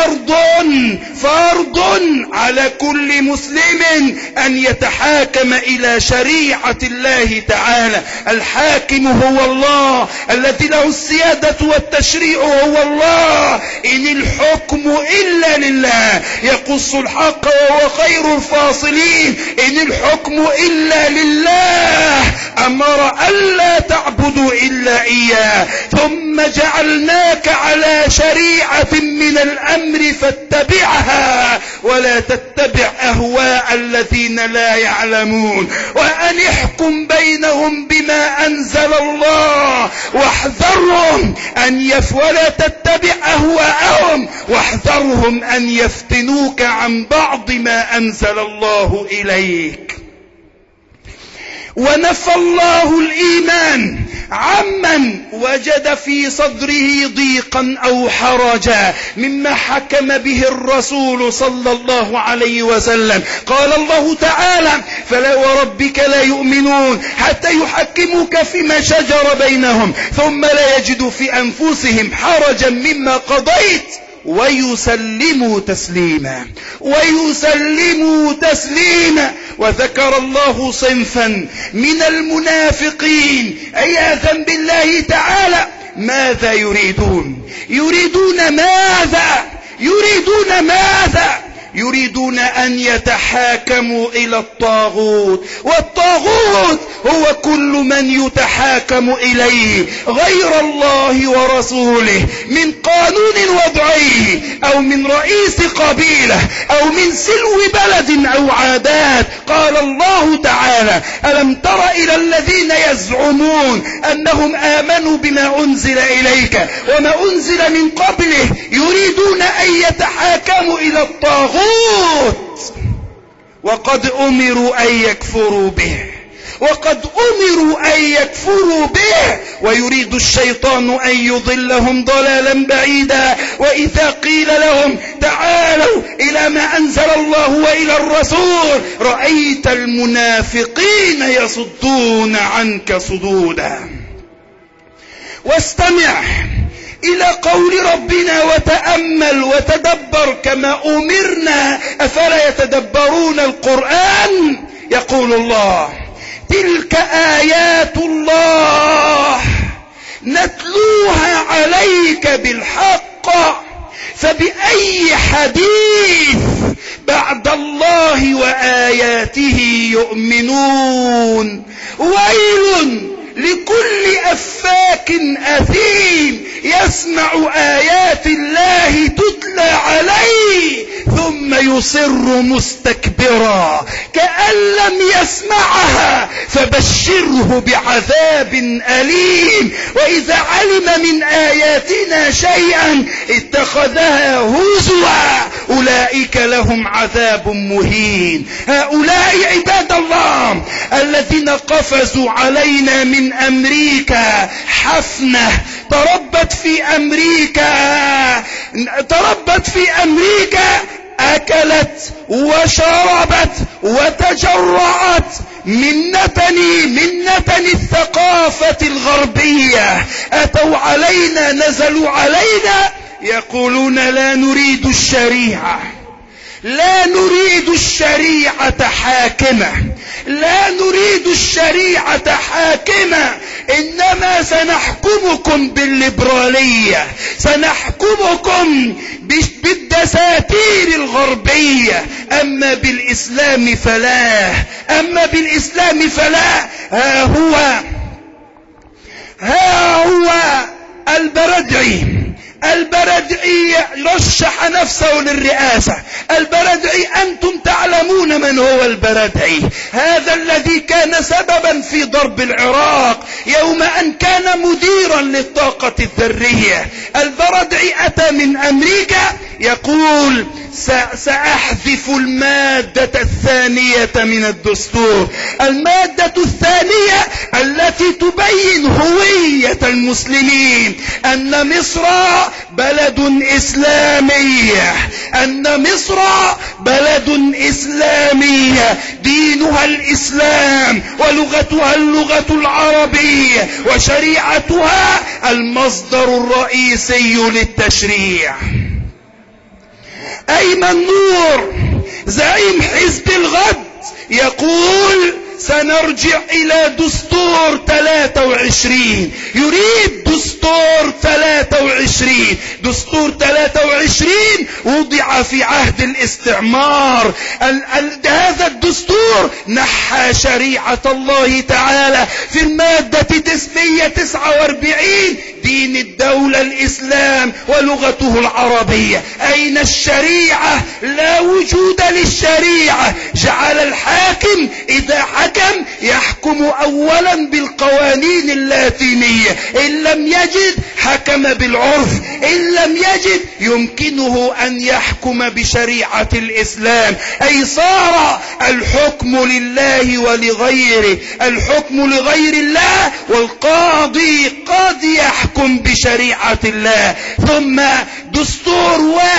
فرض على كل مسلم أن يتحاكم إلى شريعة الله تعالى. الحاكم هو الله الذي له السيادة والتشريع هو الله. إن الحكم إلا لله يقص الحق وهو خير الفاصلين. إن الحكم إلا لله أمر ألا تعبدوا إلا إياه، ثم جعلناك على شريعة من الأمر فاتبعها ولا تتبع أهواء الذين لا يعلمون، وأن احكم بينهم بما أنزل الله واحذرهم ولا تتبع أهواءهم واحذرهم أن يفتنوك عن بعض ما أنزل الله إليك. ونفى الله الإيمان عمن وجد في صدره ضيقا أو حرجا مما حكم به الرسول صلى الله عليه وسلم. قال الله تعالى فلا وربك لا يؤمنون حتى يحكموك فيما شجر بينهم ثم لا يجدوا في أنفسهم حرجا مما قضيت ويسلموا تسليما. وذكر الله صنفا من المنافقين عياذا بالله تعالى. ماذا يريدون ماذا؟ يريدون أن يتحاكموا إلى الطاغوت، والطاغوت هو كل من يتحاكم إليه غير الله ورسوله من قانون وضعي أو من رئيس قبيلة أو من سلو بلد أو عادات. قال الله تعالى ألم تر إلى الذين يزعمون أنهم آمنوا بما أنزل إليك وما أنزل من قبله يريدون أن يتحاكموا إلى الطاغوت وقد أمروا أن يكفروا به ويريد الشيطان أن يضلهم ضلالا بعيدا. وإذا قيل لهم تعالوا إلى ما أنزل الله وإلى الرسول رأيت المنافقين يصدون عنك صدودا. واستمع إلى قول ربنا وتأمل وتدبر كما أمرنا. أفلا يتدبرون القرآن؟ يقول الله تلك آيات الله نتلوها عليك بالحق فبأي حديث بعد الله وآياته يؤمنون. ويل لكل أفاك أثيم يسمع آيات الله تتلى عليه ثم يصر مستكبرا كأن لم يسمعها فبشره بعذاب أليم. وإذا علم من آياتنا شيئا اتخذها هزوا أولئك لهم عذاب مهين. هؤلاء عباد الله الذين قفزوا علينا من أمريكا حفنة تربت في أمريكا أكلت وشربت وتجرعت من نتن الثقافة الغربية. أتوا علينا نزلوا علينا يقولون لا نريد الشريعة، لا نريد الشريعة حاكمة، لا نريد الشريعة حاكمة، إنما سنحكمكم بالليبرالية، سنحكمكم بالدساتير الغربية، أما بالإسلام فلا، أما بالإسلام فلا. ها هو البردعي رشح نفسه للرئاسة. البردعي أنتم تعلمون من هو البردعي، هذا الذي كان سببا في ضرب العراق يوم أن كان مديرا للطاقة الذرية. البردعي أتى من أمريكا يقول سأحذف المادة الثانية من الدستور، المادة الثانية التي تبين هوية المسلمين، أن مصر بلد إسلامية، أن مصر بلد إسلامية دينها الإسلام ولغتها اللغة العربية وشريعتها المصدر الرئيسي للتشريع. أيمن نور زعيم حزب الغد يقول سنرجع إلى دستور 23، يريد دستور 23. دستور 23 وضع في عهد الاستعمار. هذا الدستور نحى شريعة الله تعالى في المادة 149 دين الدولة الإسلام ولغته العربية. أين الشريعة؟ لا وجود للشريعة. جعل الحاكم إذا حكم يحكم أولا بالقوانين اللاتينية، إن لم يجد حكم بالعرف، إن لم يجد يمكنه أن يحكم بشريعة الإسلام. أي صار الحكم لله ولغيره، الحكم لغير الله، والقاضي قد يحكم بشريعة الله. ثم دستور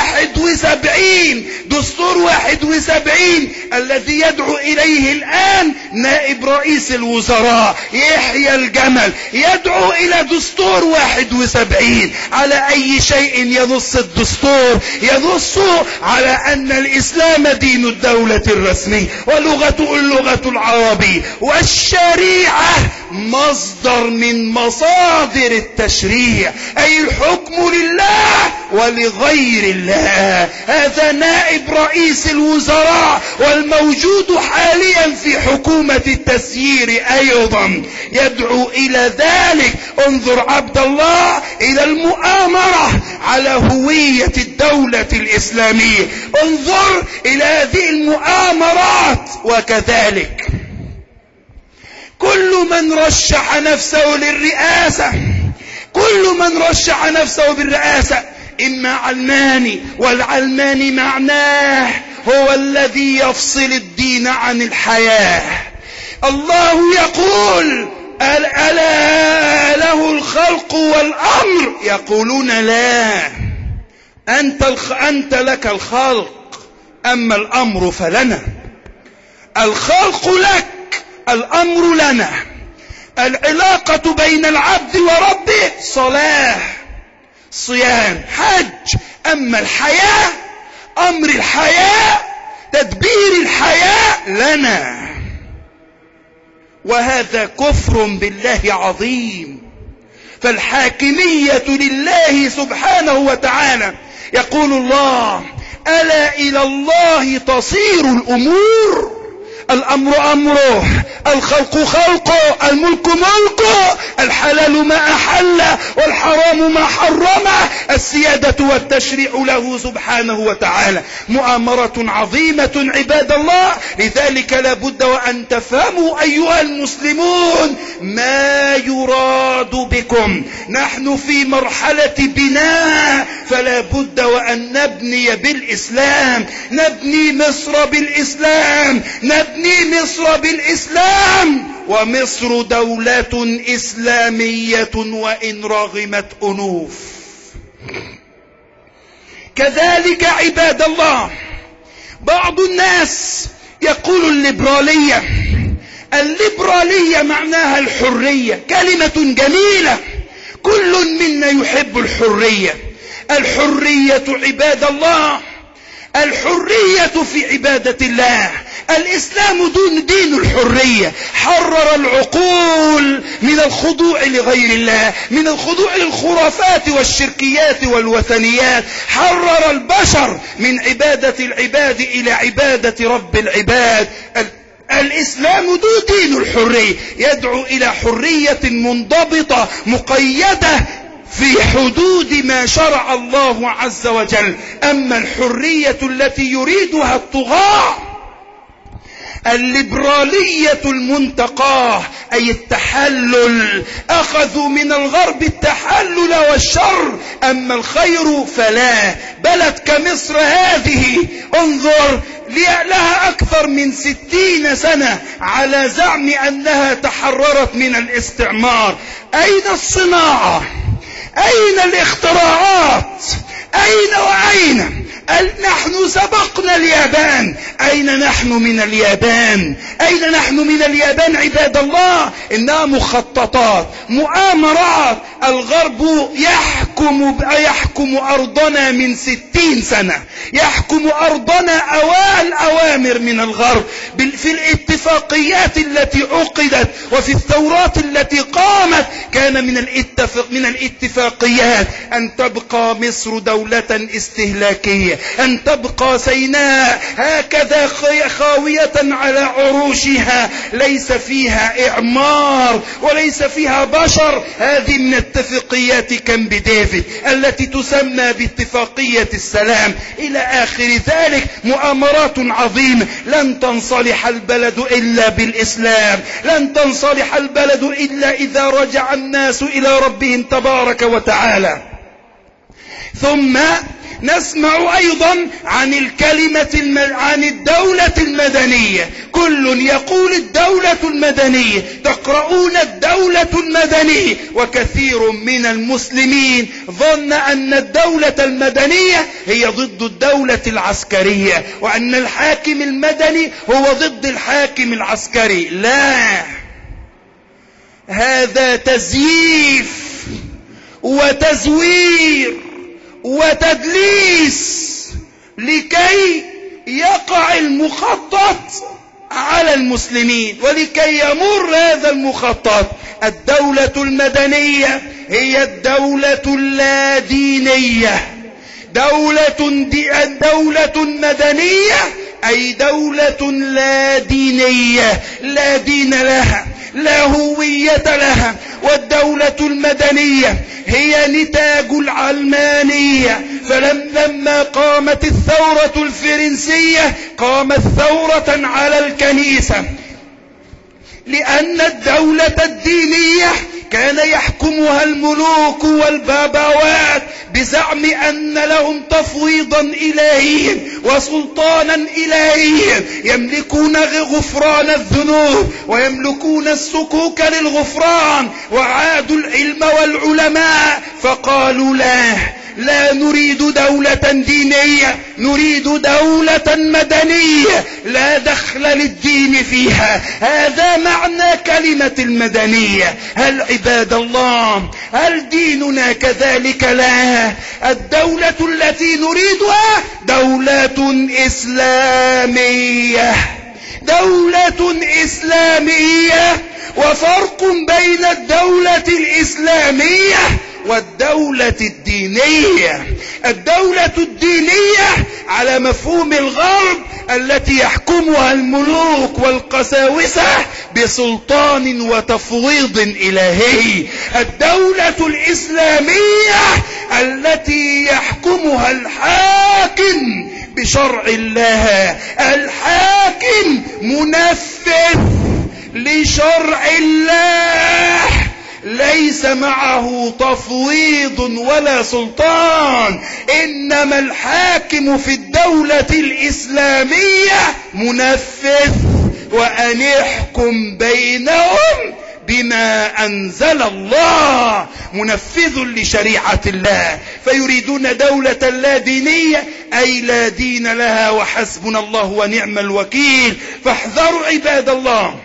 71 الذي يدعو إليه الآن نائب رئيس الوزراء يحيى الجمل، يدعو إلى دستور 71. على أي شيء ينص الدستور؟ ينص على أن الإسلام دين الدولة الرسمي ولغته اللغة العربية، والشريعة مصدر من مصادر التشريع، أي الحكم لله ولغير الله. هذا نائب رئيس الوزراء والموجود حاليا في حكومة التسيير أيضا يدعو إلى ذلك. انظر عبد الله إلى المؤامرة على هوية الدولة الإسلامية، انظر إلى هذه المؤامرات. وكذلك كل من رشح نفسه للرئاسة، كل من رشح نفسه بالرئاسة إما علماني، والعلماني معناه هو الذي يفصل الدين عن الحياة. الله يقول ألا له الخلق والأمر، يقولون لا، أنت لك الخلق، أما الأمر فلنا. الخلق لك، الأمر لنا. العلاقة بين العبد وربه صلاة، صيام، حج. أما الحياة، أمر الحياة، تدبير الحياة لنا. وهذا كفر بالله عظيم. فالحاكمية لله سبحانه وتعالى. يقول الله ألا إلى الله تصير الأمور. الأمر أمره، الخلق خلقه، الملك ملكه، الحلال ما أحل والحرام ما حرمه، السيادة والتشريع له سبحانه وتعالى. مؤامرة عظيمة عباد الله. لذلك لابد وأن تفهموا أيها المسلمون ما يراد بكم. نحن في مرحلة بناء، فلا بد وأن نبني بالإسلام، نبني مصر بالإسلام، نبني مصر بالإسلام. ومصر دولة إسلامية وإن رغمت أنوف. كذلك عباد الله بعض الناس يقول الليبرالية. الليبرالية معناها الحرية، كلمة جميلة، كل منا يحب الحرية. الحرية عباد الله، الحرية في عبادة الله. الإسلام دين الحرية، حرر العقول من الخضوع لغير الله، من الخضوع للخرافات والشركيات والوثنيات، حرر البشر من عبادة العباد إلى عبادة رب العباد. الإسلام دين الحرية، يدعو إلى حرية منضبطة مقيدة في حدود ما شرع الله عز وجل. أما الحرية التي يريدها الطغاة، الليبرالية المنتقاه، أي التحلل، أخذوا من الغرب التحلل والشر، أما الخير فلا. بلد كمصر هذه انظر لها أكثر من 60 سنة على زعم أنها تحررت من الاستعمار. أين الصناعة؟ أين الاختراعات؟ أين وأين؟ نحن سبقنا اليابان. أين نحن من اليابان؟ أين نحن من اليابان عباد الله؟ إنها مخططات، مؤامرات. الغرب يحكم أرضنا من 60 سنة، يحكم أرضنا الأوامر من الغرب في الاتفاقيات التي عقدت وفي الثورات التي قامت. كان من الاتفاقيات أن تبقى مصر دولة استهلاكية، أن تبقى سيناء هكذا خاوية على عروشها، ليس فيها إعمار وليس فيها بشر. هذه من اتفاقيات كامب ديفيد التي تسمى باتفاقية السلام إلى آخر ذلك. مؤامرات عظيمة. لن تنصلح البلد إلا بالإسلام، لن تنصلح البلد إلا إذا رجع الناس إلى ربهم تبارك وتعالى. ثم نسمع أيضا عن عن الدولة المدنية. كل يقول الدولة المدنية، تقرؤون الدولة المدنية، وكثير من المسلمين ظن أن الدولة المدنية هي ضد الدولة العسكرية، وأن الحاكم المدني هو ضد الحاكم العسكري. لا، هذا تزييف وتزوير وتدليس لكي يقع المخطط على المسلمين ولكي يمر هذا المخطط. الدولة المدنية هي الدولة اللادينية. دولة مدنية أي دولة لا دينية، لا دين لها، لا هوية لها. والدولة المدنية هي نتاج العلمانية. فلما قامت الثورة الفرنسية قامت ثورة على الكنيسة، لأن الدولة الدينية كان يحكمها الملوك والبابوات بزعم أن لهم تفويضا إلهيا وسلطانا إلهيا، يملكون غفران الذنوب ويملكون السكوك للغفران. وعادوا العلم والعلماء فقالوا لا نريد دولة دينية، نريد دولة مدنية لا دخل للدين فيها. هذا معنى كلمة المدنية. هل عباد الله هل ديننا كذلك؟ لا، الدولة التي نريدها دولة إسلامية، دولة إسلامية. وفرق بين الدولة الإسلامية والدولة الدينية. الدولة الدينية على مفهوم الغرب التي يحكمها الملوك والقساوسة بسلطان وتفويض إلهي. الدولة الإسلامية التي يحكمها الحاكم بشرع الله، الحاكم منفذ لشرع الله، ليس معه تفويض ولا سلطان، إنما الحاكم في الدولة الإسلامية منفذ، وأن يحكم بينهم بما أنزل الله، منفذ لشريعة الله. فيريدون دولة لا دينية، أي لا دين لها، وحسبنا الله ونعم الوكيل. فاحذروا عباد الله،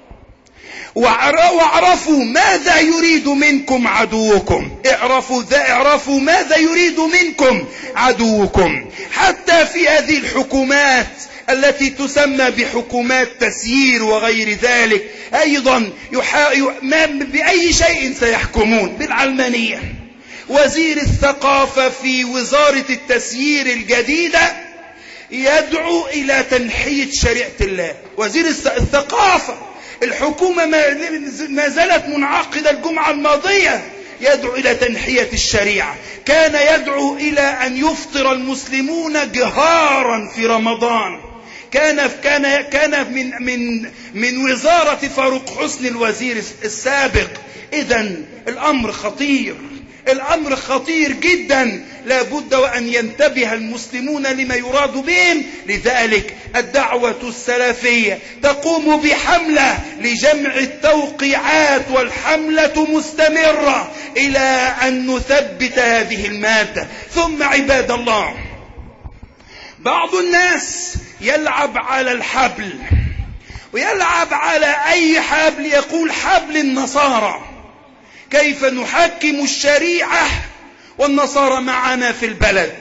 واعرفوا ماذا يريد منكم عدوكم. اعرفوا ماذا يريد منكم عدوكم. حتى في هذه الحكومات التي تسمى بحكومات تسيير وغير ذلك أيضا بأي شيء سيحكمون؟ بالعلمانية. وزير الثقافة في وزارة التسيير الجديدة يدعو إلى تنحية شريعة الله. وزير الثقافة، الحكومة ما زالت منعقدة الجمعة الماضية، يدعو إلى تنحية الشريعة. كان يدعو إلى أن يفطر المسلمون جهارا في رمضان. كان من وزارة فاروق حسني الوزير السابق. إذن الأمر خطير، الأمر خطير جدا، لا بد وأن ينتبه المسلمون لما يراد بهم. لذلك الدعوة السلفية تقوم بحملة لجمع التوقيعات، والحملة مستمرة إلى أن نثبت هذه المادة. ثم عباد الله، بعض الناس يلعب على الحبل، ويلعب على أي حبل، يقول حبل النصارى. كيف نحكم الشريعة والنصارى معنا في البلد؟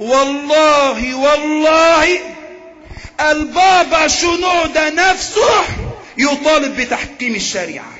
والله البابا شنودة نفسه يطالب بتحكيم الشريعة،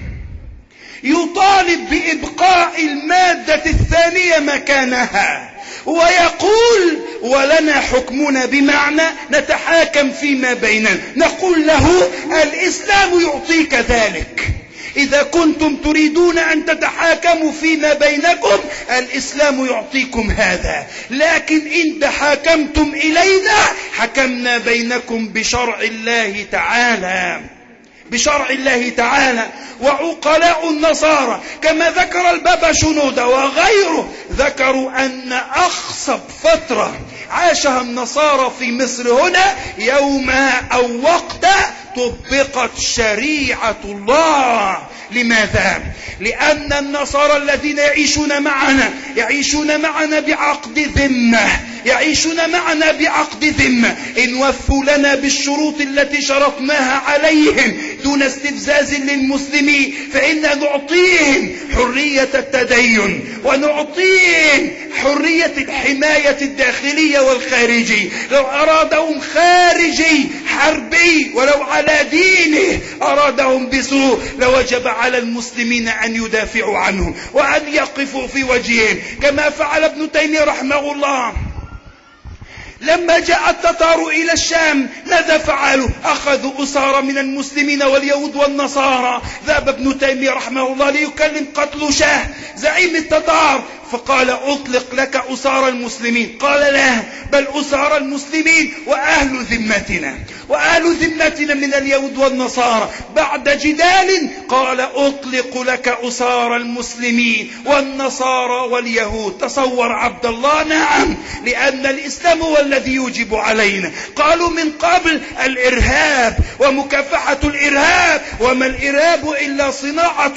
يطالب بإبقاء المادة الثانية مكانها، ويقول ولنا حكمنا، بمعنى نتحاكم فيما بيننا. نقول له الإسلام يعطيك ذلك. إذا كنتم تريدون أن تتحاكموا فيما بينكم، الإسلام يعطيكم هذا. لكن إن تحاكمتم إلينا حكمنا بينكم بشرع الله تعالى، بشرع الله تعالى. وعقلاء النصارى كما ذكر البابا شنودة وغيره ذكروا أن أخصب فترة عاشها النصارى في مصر هنا يوم أو وقت طبقت شريعة الله. لماذا؟ لأن النصارى الذين يعيشون معنا بعقد ذمة، يعيشون معنا بعقد ذمة. إن وفوا لنا بالشروط التي شرطناها عليهم دون استفزاز للمسلمين، فإن نعطيهم حرية التدين، ونعطيهم حرية الحماية الداخلية والخارجية. لو أرادهم خارجي حربي ولو على دينه أرادهم بسوء، لوجب على المسلمين أن يدافعوا عنهم وأن يقفوا في وجههم، كما فعل ابن تيمية رحمه الله. لما جاء التتار إلى الشام ماذا فعلوا؟ أخذوا أسارى من المسلمين واليهود والنصارى. ذهب ابن تيمية رحمه الله ليكلم قتل شاه زعيم التتار، فقال أطلق لك أسارى المسلمين. قال لا، بل أسارى المسلمين وأهل ذمتنا، وأهل ذمتنا من اليهود والنصارى. بعد جدال قال أطلق لك أسارى المسلمين والنصارى واليهود. تصور عبد الله. نعم، لأن الإسلام هو الذي يوجب علينا. قالوا من قبل الإرهاب ومكافحة الإرهاب، وما الإرهاب إلا صناعة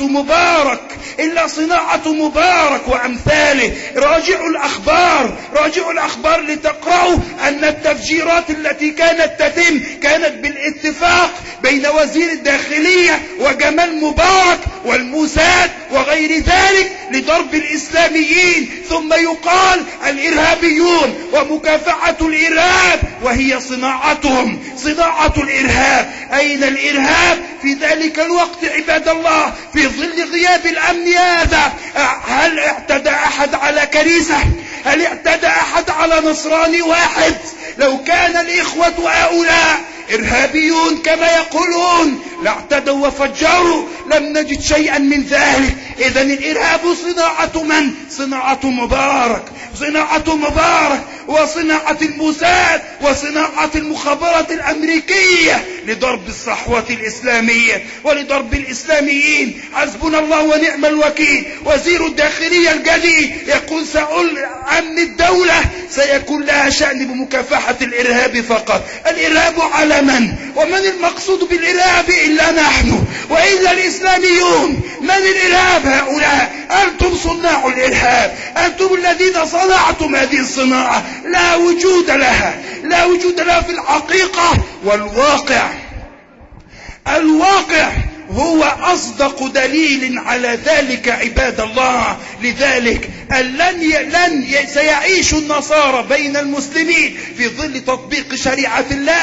مبارك وأمثاله. راجعوا الأخبار لتقرأوا أن التفجيرات التي كانت تتم كانت بالاتفاق بين وزير الداخلية وجمال مبارك والموساد وغير ذلك لضرب الإسلاميين. ثم يقال الإرهابيون ومكافحة الإرهاب، وهي صناعتهم، صناعة الإرهاب. أين الإرهاب في ذلك الوقت عباد الله؟ في ظل غياب الأمن هذا، هل اعتدى أحد على كنيسة؟ هل اعتدى أحد على نصراني واحد؟ لو كان الإخوة هؤلاء إرهابيون كما يقولون لاعتدوا وفجروا، لم نجد شيئا من ذلك. إذن الإرهاب صناعة من؟ صناعة مبارك، صناعة مبارك وصناعة الموساد وصناعة المخابرات الأمريكية لضرب الصحوة الإسلامية ولضرب الإسلاميين. حسبنا الله ونعم الوكيل. وزير الداخلية الجديد يقول سأقول أمن الدولة سيكون لها شأن بمكافحة الإرهاب فقط. الإرهاب على من؟ ومن المقصود بالإرهاب إلا نحن وإلا الإسلاميون؟ من الإرهاب هؤلاء؟ أنتم صناع الإرهاب، أنتم الذين صنعتم هذه الصناعة، لا وجود لها، لا وجود لها في الحقيقة. والواقع الواقع هو أصدق دليل على ذلك عباد الله. لذلك سيعيش النصارى بين المسلمين في ظل تطبيق شريعة الله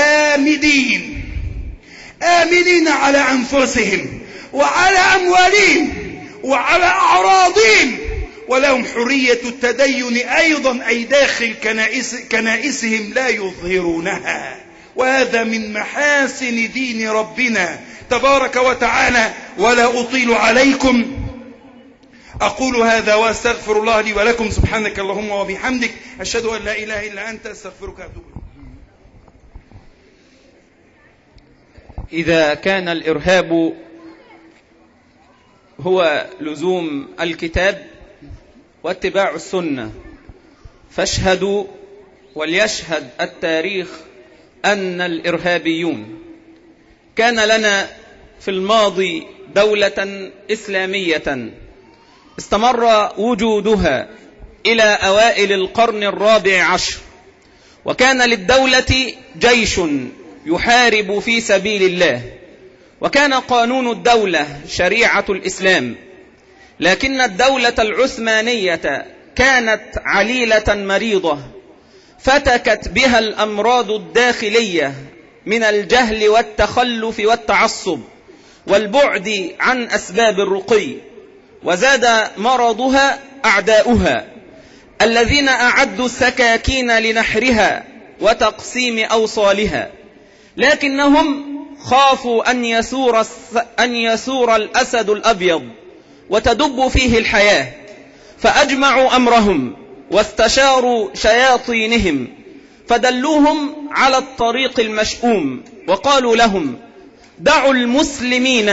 آمنين على أنفسهم وعلى أموالهم وعلى أعراضهم، ولهم حرية التدين أيضا أي داخل كنائسهم لا يظهرونها. وهذا من محاسن دين ربنا تبارك وتعالى. ولا أطيل عليكم، أقول هذا وأستغفر الله لي ولكم. سبحانك اللهم وبحمدك، أشهد أن لا إله إلا أنت، أستغفرك وأتوب إليك. إذا كان الإرهاب هو لزوم الكتاب واتباع السنة، فاشهدوا وليشهد التاريخ أن الإرهابيون كان لنا في الماضي دولة إسلامية استمر وجودها إلى أوائل القرن الرابع عشر، وكان للدولة جيش يحارب في سبيل الله، وكان قانون الدولة شريعة الإسلام. لكن الدولة العثمانية كانت عليلة مريضة فتكت بها الأمراض الداخلية من الجهل والتخلف والتعصب والبعد عن أسباب الرقي، وزاد مرضها أعداؤها الذين أعدوا السكاكين لنحرها وتقسيم أوصالها، لكنهم خافوا أن يسور الأسد الأبيض وتدب فيه الحياة، فأجمعوا أمرهم واستشاروا شياطينهم فدلوهم على الطريق المشؤوم، وقالوا لهم: دعوا المسلمين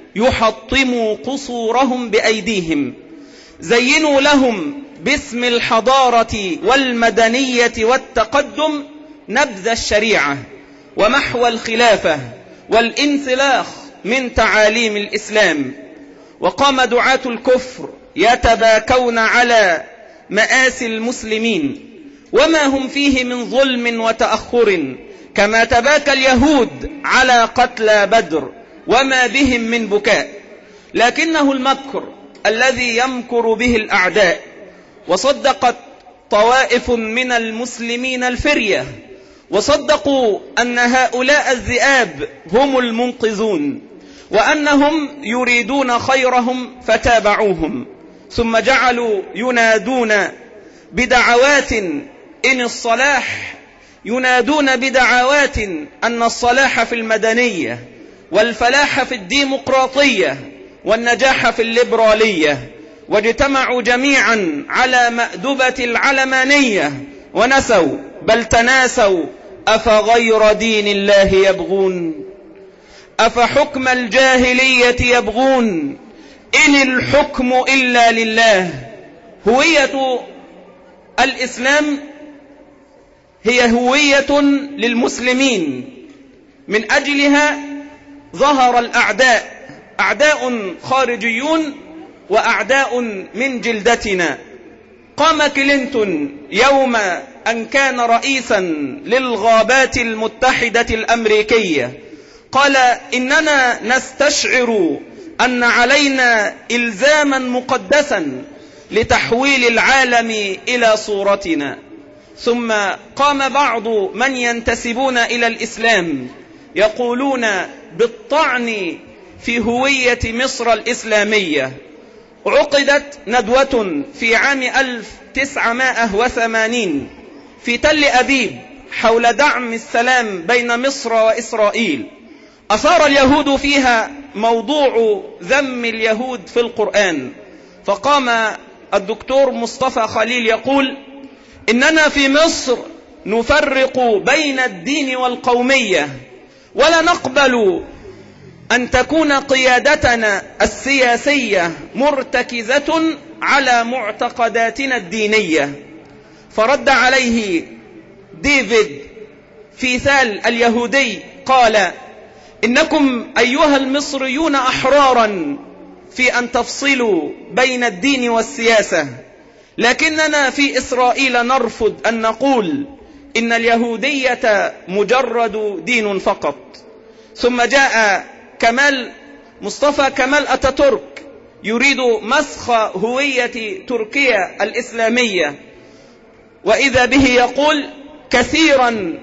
يحطموا قصورهم بأيديهم، زينوا لهم باسم الحضارة والمدنية والتقدم نبذ الشريعة ومحو الخلافة والانسلاخ من تعاليم الإسلام. وقام دعاة الكفر يتباكون على مآسي المسلمين وما هم فيه من ظلم وتأخر، كما تباكى اليهود على قتلى بدر وما بهم من بكاء. لكنه المكر الذي يمكر به الأعداء، وصدقت طوائف من المسلمين الفرية وصدقوا أن هؤلاء الذئاب هم المنقذون وأنهم يريدون خيرهم فتابعوهم، ثم جعلوا ينادون بدعوات أن الصلاح في المدنية والفلاح في الديمقراطية والنجاح في الليبرالية، واجتمعوا جميعا على مأدبة العلمانية ونسوا بل تناسوا: أفغير دين الله يبغون، أفحكم الجاهلية يبغون، إن الحكم إلا لله. هوية الإسلام هي هوية للمسلمين، من أجلها ظهر الأعداء، أعداء خارجيون وأعداء من جلدتنا. قام كلينتون يوم أن كان رئيسا للغابات المتحدة الأمريكية قال: إننا نستشعر أن علينا إلزاما مقدسا لتحويل العالم إلى صورتنا. ثم قام بعض من ينتسبون إلى الإسلام يقولون بالطعن في هوية مصر الإسلامية، عقدت ندوة في عام 1980 في تل أبيب حول دعم السلام بين مصر وإسرائيل. أثار اليهود فيها موضوع ذم اليهود في القرآن، فقام الدكتور مصطفى خليل يقول: إننا في مصر نفرق بين الدين والقومية، ولا نقبل أن تكون قيادتنا السياسية مرتكزة على معتقداتنا الدينية. فرد عليه ديفيد فيثال اليهودي قال: إنكم أيها المصريون أحرارا في أن تفصلوا بين الدين والسياسة، لكننا في إسرائيل نرفض أن نقول إن اليهودية مجرد دين فقط. ثم جاء مصطفى كمال أتاتورك يريد مسخ هوية تركيا الإسلامية، وإذا به يقول: كثيرا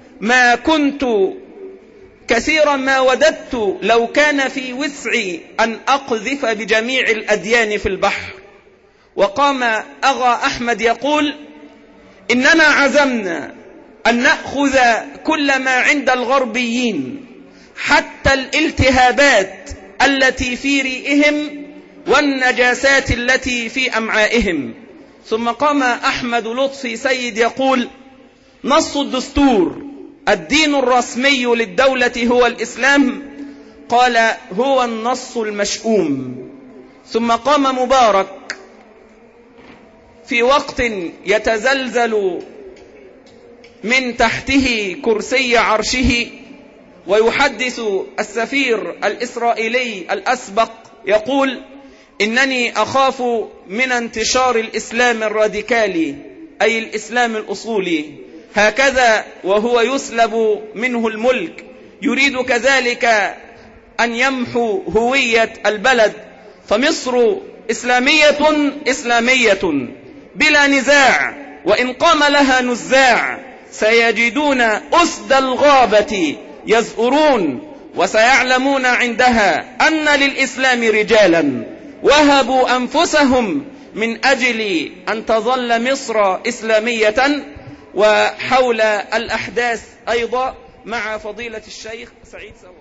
ما وددت لو كان في وسعي أن أقذف بجميع الأديان في البحر. وقام أغا أحمد يقول: إننا عزمنا أن نأخذ كل ما عند الغربيين، حتى الالتهابات التي في ريئهم والنجاسات التي في أمعائهم. ثم قام أحمد لطفي سيد يقول: نص الدستور: الدين الرسمي للدولة هو الإسلام. قال: هو النص المشؤوم. ثم قام مبارك في وقت يتزلزل من تحته كرسي عرشه ويحدث السفير الإسرائيلي الأسبق يقول: إنني أخاف من انتشار الإسلام الراديكالي، أي الإسلام الأصولي، هكذا وهو يسلب منه الملك يريد كذلك أن يمحو هوية البلد. فمصر إسلامية بلا نزاع، وإن قام لها نزاع سيجدون أسد الغابة يزؤرون، وسيعلمون عندها أن للإسلام رجالا وهبوا أنفسهم من أجل أن تظل مصر إسلامية. وحول الأحداث أيضا مع فضيلة الشيخ سعيد سواد.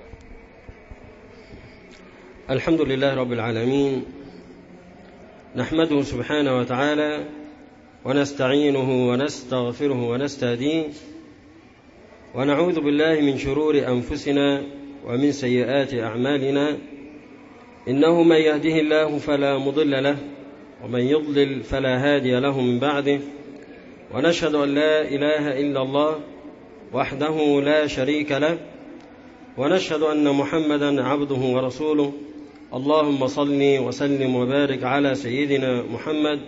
الحمد لله رب العالمين، نحمده سبحانه وتعالى ونستعينه ونستغفره ونستهديه، ونعوذ بالله من شرور أنفسنا ومن سيئات أعمالنا، إنه من يهده الله فلا مضل له، ومن يضلل فلا هادي له من بعده. ونشهد أن لا إله إلا الله وحده لا شريك له، ونشهد أن محمدا عبده ورسوله. اللهم صل وسلم وبارك على سيدنا محمد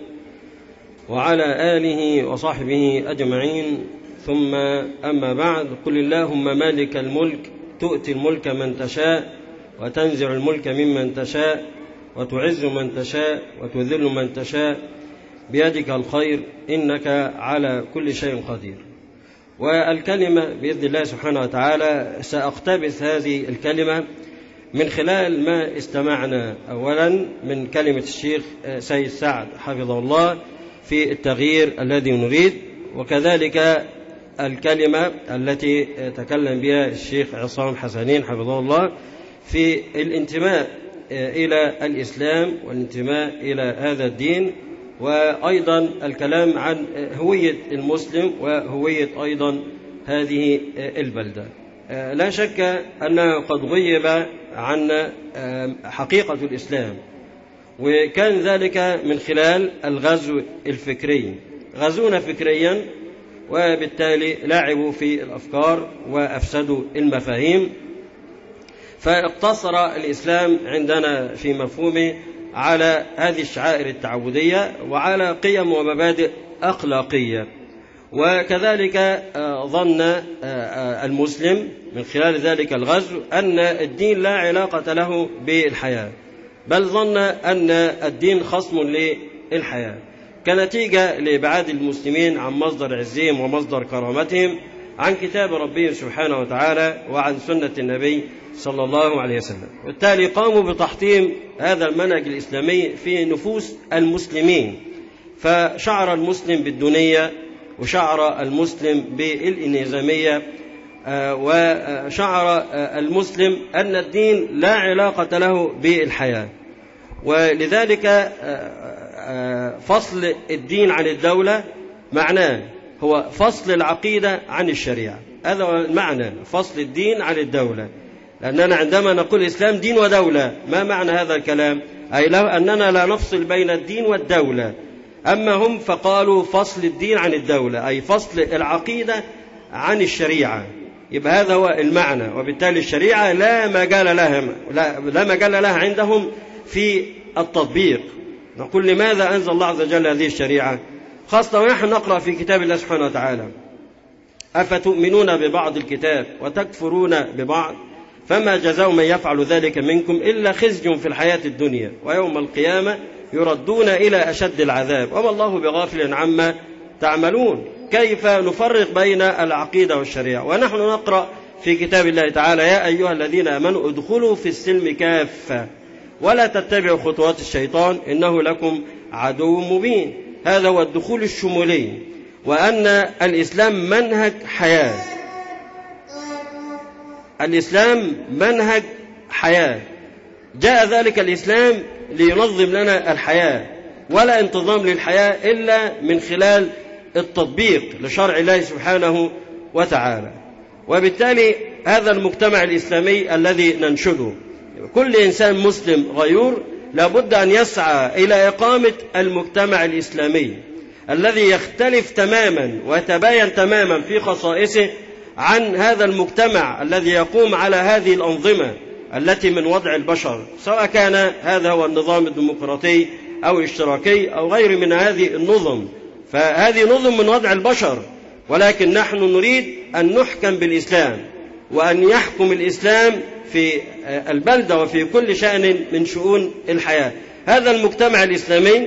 وعلى آله وصحبه أجمعين. ثم أما بعد، قل اللهم مالك الملك تؤتي الملك من تشاء وتنزع الملك ممن تشاء وتعز من تشاء وتذل من تشاء بيدك الخير إنك على كل شيء قدير. والكلمة بإذن الله سبحانه وتعالى سأقتبس هذه الكلمة من خلال ما استمعنا أولا من كلمة الشيخ سيد سعد حفظه الله في التغيير الذي نريد، وكذلك الكلمة التي تكلم بها الشيخ عصام حسنين حفظه الله في الانتماء إلى الإسلام والانتماء إلى هذا الدين، وأيضا الكلام عن هوية المسلم وهوية أيضا هذه البلدة. لا شك أنه قد غيب عنا حقيقة الإسلام، وكان ذلك من خلال الغزو الفكري. غزونا فكريا، وبالتالي لعبوا في الأفكار وأفسدوا المفاهيم، فاقتصر الإسلام عندنا في مفهومه على هذه الشعائر التعبدية وعلى قيم ومبادئ أخلاقية. وكذلك ظن المسلم من خلال ذلك الغزو أن الدين لا علاقة له بالحياة، بل ظن أن الدين خصم للحياة، كنتيجة لإبعاد المسلمين عن مصدر عزهم ومصدر كرامتهم عن كتاب ربهم سبحانه وتعالى وعن سنة النبي صلى الله عليه وسلم. وبالتالي قاموا بتحطيم هذا المنهج الإسلامي في نفوس المسلمين، فشعر المسلم بالدونية، وشعر المسلم بالانهزامية، وشعر المسلم أن الدين لا علاقة له بالحياة. ولذلك فصل الدين عن الدولة معناه هو فصل العقيدة عن الشريعة. هذا هو المعنى، فصل الدين عن الدولة. لأننا عندما نقول الإسلام دين ودولة، ما معنى هذا الكلام؟ أي أننا لا نفصل بين الدين والدولة. أما هم فقالوا فصل الدين عن الدولة، أي فصل العقيدة عن الشريعة. يبقى هذا هو المعنى. وبالتالي الشريعة لا مجال لها عندهم في التطبيق. نقول لماذا أنزل الله عز وجل هذه الشريعة؟ خاصة ونحن نقرأ في كتاب الله سبحانه وتعالى: أفتؤمنون ببعض الكتاب وتكفرون ببعض فما جزاء من يفعل ذلك منكم إلا خزي في الحياة الدنيا ويوم القيامة يردون إلى أشد العذاب وما الله بغافل عما تعملون. كيف نفرق بين العقيدة والشريعة؟ ونحن نقرأ في كتاب الله تعالى: يا أيها الذين آمنوا ادخلوا في السلم كافة ولا تتبعوا خطوات الشيطان إنه لكم عدو مبين. هذا هو الدخول الشمولي، وأن الإسلام منهج حياة. الإسلام منهج حياة، جاء ذلك الإسلام لينظم لنا الحياة، ولا انتظام للحياة إلا من خلال التطبيق لشرع الله سبحانه وتعالى. وبالتالي هذا المجتمع الإسلامي الذي ننشده، كل إنسان مسلم غيور لابد أن يسعى إلى إقامة المجتمع الإسلامي الذي يختلف تماما ويتباين تماما في خصائصه عن هذا المجتمع الذي يقوم على هذه الأنظمة التي من وضع البشر، سواء كان هذا هو النظام الديمقراطي أو الاشتراكي أو غير من هذه النظم. فهذه نظم من وضع البشر، ولكن نحن نريد أن نحكم بالإسلام، وأن يحكم الإسلام في البلدة وفي كل شأن من شؤون الحياة. هذا المجتمع الإسلامي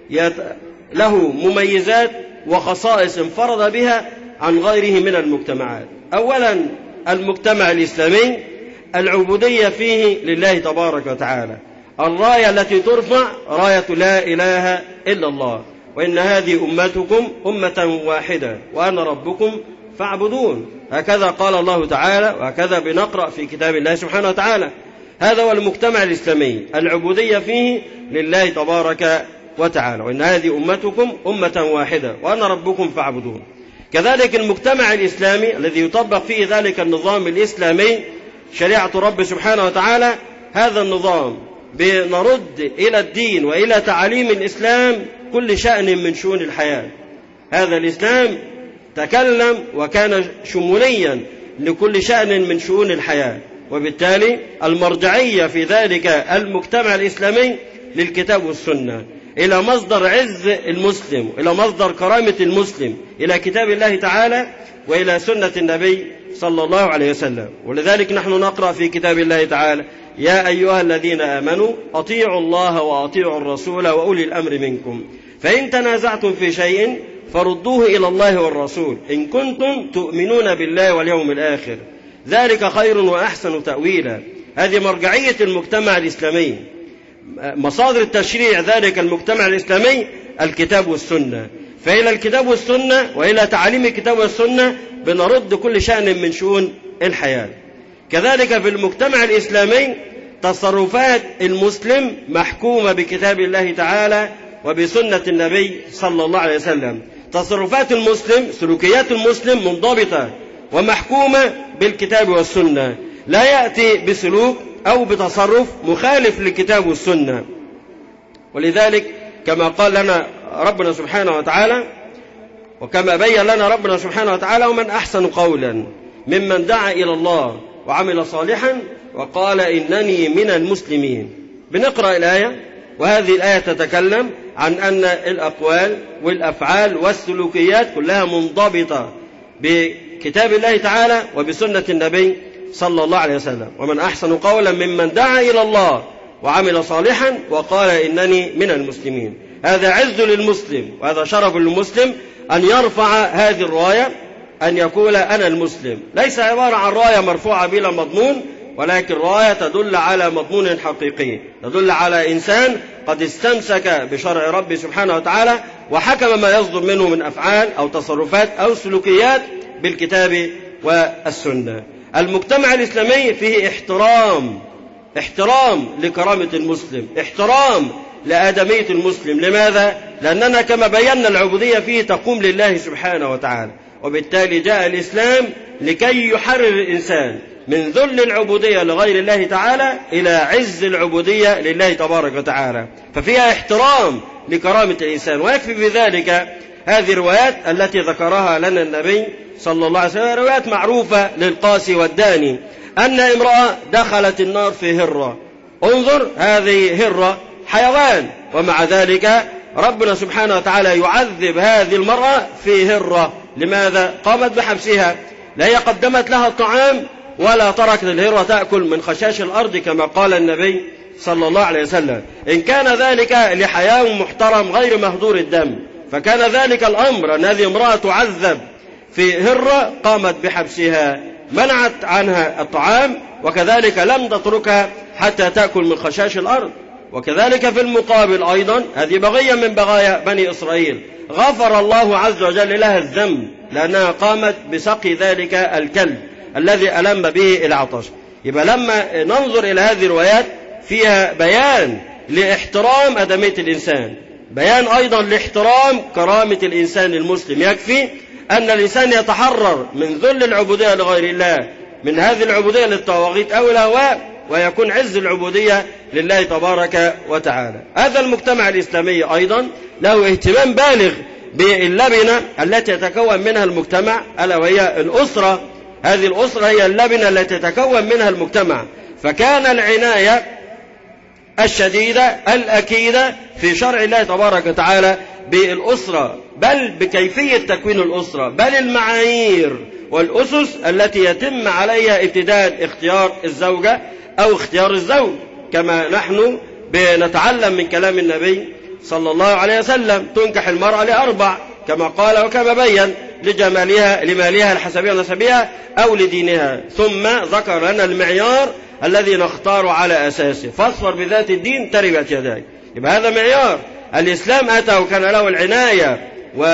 له مميزات وخصائص انفرد بها عن غيره من المجتمعات. أولا، المجتمع الإسلامي العبودية فيه لله تبارك وتعالى. الراية التي ترفع راية لا إله إلا الله، وإن هذه أمتكم أمة واحدة وأنا ربكم فاعبدون. هكذا قال الله تعالى، وهكذا بنقرأ في كتاب الله سبحانه وتعالى. هذا هو المجتمع الإسلامي، العبودية فيه لله تبارك وتعالى، وإن هذه أمتكم أمة واحدة وأنا ربكم فاعبدون. كذلك المجتمع الإسلامي الذي يطبق فيه ذلك النظام الإسلامي شريعة رب سبحانه وتعالى، هذا النظام بنرد إلى الدين وإلى تعاليم الإسلام كل شأن من شؤون الحياة. هذا الإسلام تكلم وكان شموليا لكل شأن من شؤون الحياة، وبالتالي المرجعية في ذلك المجتمع الإسلامي للكتاب والسنة، إلى مصدر عز المسلم، إلى مصدر كرامة المسلم، إلى كتاب الله تعالى وإلى سنة النبي صلى الله عليه وسلم. ولذلك نحن نقرأ في كتاب الله تعالى: يا أيها الذين آمنوا أطيعوا الله وأطيعوا الرسول وأولي الأمر منكم فإن تنازعتم في شيء فردوه إلى الله والرسول إن كنتم تؤمنون بالله واليوم الآخر ذلك خير وأحسن تأويلا. هذه مرجعية المجتمع الإسلامي، مصادر التشريع ذلك المجتمع الإسلامي الكتاب والسنة. فإلى الكتاب والسنة وإلى تعاليم الكتاب والسنة بنرد كل شأن من شؤون الحياة. كذلك في المجتمع الإسلامي تصرفات المسلم محكومة بكتاب الله تعالى وبسنة النبي صلى الله عليه وسلم. تصرفات المسلم، سلوكيات المسلم منضبطة ومحكومة بالكتاب والسنة، لا يأتي بسلوك أو بتصرف مخالف للكتاب والسنة. ولذلك كما قال لنا ربنا سبحانه وتعالى، وكما بين لنا ربنا سبحانه وتعالى: ومن أحسن قولا ممن دعا إلى الله وعمل صالحا وقال إنني من المسلمين. بنقرأ الآية، وهذه الآية تتكلم عن أن الأقوال والأفعال والسلوكيات كلها منضبطة بكتاب الله تعالى وبسنة النبي صلى الله عليه وسلم. ومن أحسن قولا ممن دعا إلى الله وعمل صالحا وقال إنني من المسلمين. هذا عز للمسلم وهذا شرف للمسلم أن يرفع هذه الراية أن يقول أنا المسلم، ليس عبارة عن راية مرفوعة بلا مضمون، ولكن راية تدل على مضمون حقيقي، تدل على إنسان قد استمسك بشرع ربه سبحانه وتعالى وحكم ما يصدر منه من أفعال أو تصرفات أو سلوكيات بالكتاب والسنة. المجتمع الإسلامي فيه احترام لكرامة المسلم، احترام لآدمية المسلم. لماذا؟ لأننا كما بينا العبودية فيه تقوم لله سبحانه وتعالى، وبالتالي جاء الإسلام لكي يحرر الإنسان من ذل العبودية لغير الله تعالى إلى عز العبودية لله تبارك وتعالى، ففيها احترام لكرامة الإنسان. ويكفي بذلك هذه الروايات التي ذكرها لنا النبي صلى الله عليه وسلم، روايات معروفة للقاسي والداني، أن امرأة دخلت النار في هرة. انظر، هذه هرة حيوان، ومع ذلك ربنا سبحانه وتعالى يعذب هذه المرأة في هرة. لماذا؟ قامت بحبسها، لا هي قدمت لها الطعام ولا تركت الهرة تأكل من خشاش الأرض كما قال النبي صلى الله عليه وسلم. إن كان ذلك لحيوان محترم غير مهدور الدم، فكان ذلك الأمر أن هذه امرأة تعذب في هرة قامت بحبسها، منعت عنها الطعام، وكذلك لم تتركها حتى تأكل من خشاش الأرض. وكذلك في المقابل أيضا هذه بغية من بغايا بني إسرائيل، غفر الله عز وجل لها الذنب لأنها قامت بسقي ذلك الكلب الذي ألم به العطش. يبقى لما ننظر إلى هذه الروايات فيها بيان لاحترام أدمية الإنسان، بيان أيضا لاحترام كرامة الإنسان المسلم. يكفي أن الإنسان يتحرر من ذل العبودية لغير الله، من هذه العبودية للطواغيت أو الهواء، ويكون عز العبودية لله تبارك وتعالى. هذا المجتمع الإسلامي أيضا له اهتمام بالغ باللبنة التي يتكون منها المجتمع، ألا وهي الأسرة. هذه الأسرة هي اللبنة التي يتكون منها المجتمع، فكان العناية الشديدة الأكيدة في شرع الله تبارك وتعالى بالأسرة، بل بكيفية تكوين الأسرة، بل المعايير والأسس التي يتم عليها ابتداء اختيار الزوجة أو اختيار الزوج، كما نحن بنتعلم من كلام النبي صلى الله عليه وسلم: تنكح المرأة لأربع، كما قال وكما بين: لجمالها، لمالها، لحسبها ونسبها، أو لدينها. ثم ذكر لنا المعيار الذي نختار على أساسه: فاصفر بذات الدين تربت يداك. يبقى هذا معيار الإسلام أتى وكان له العناية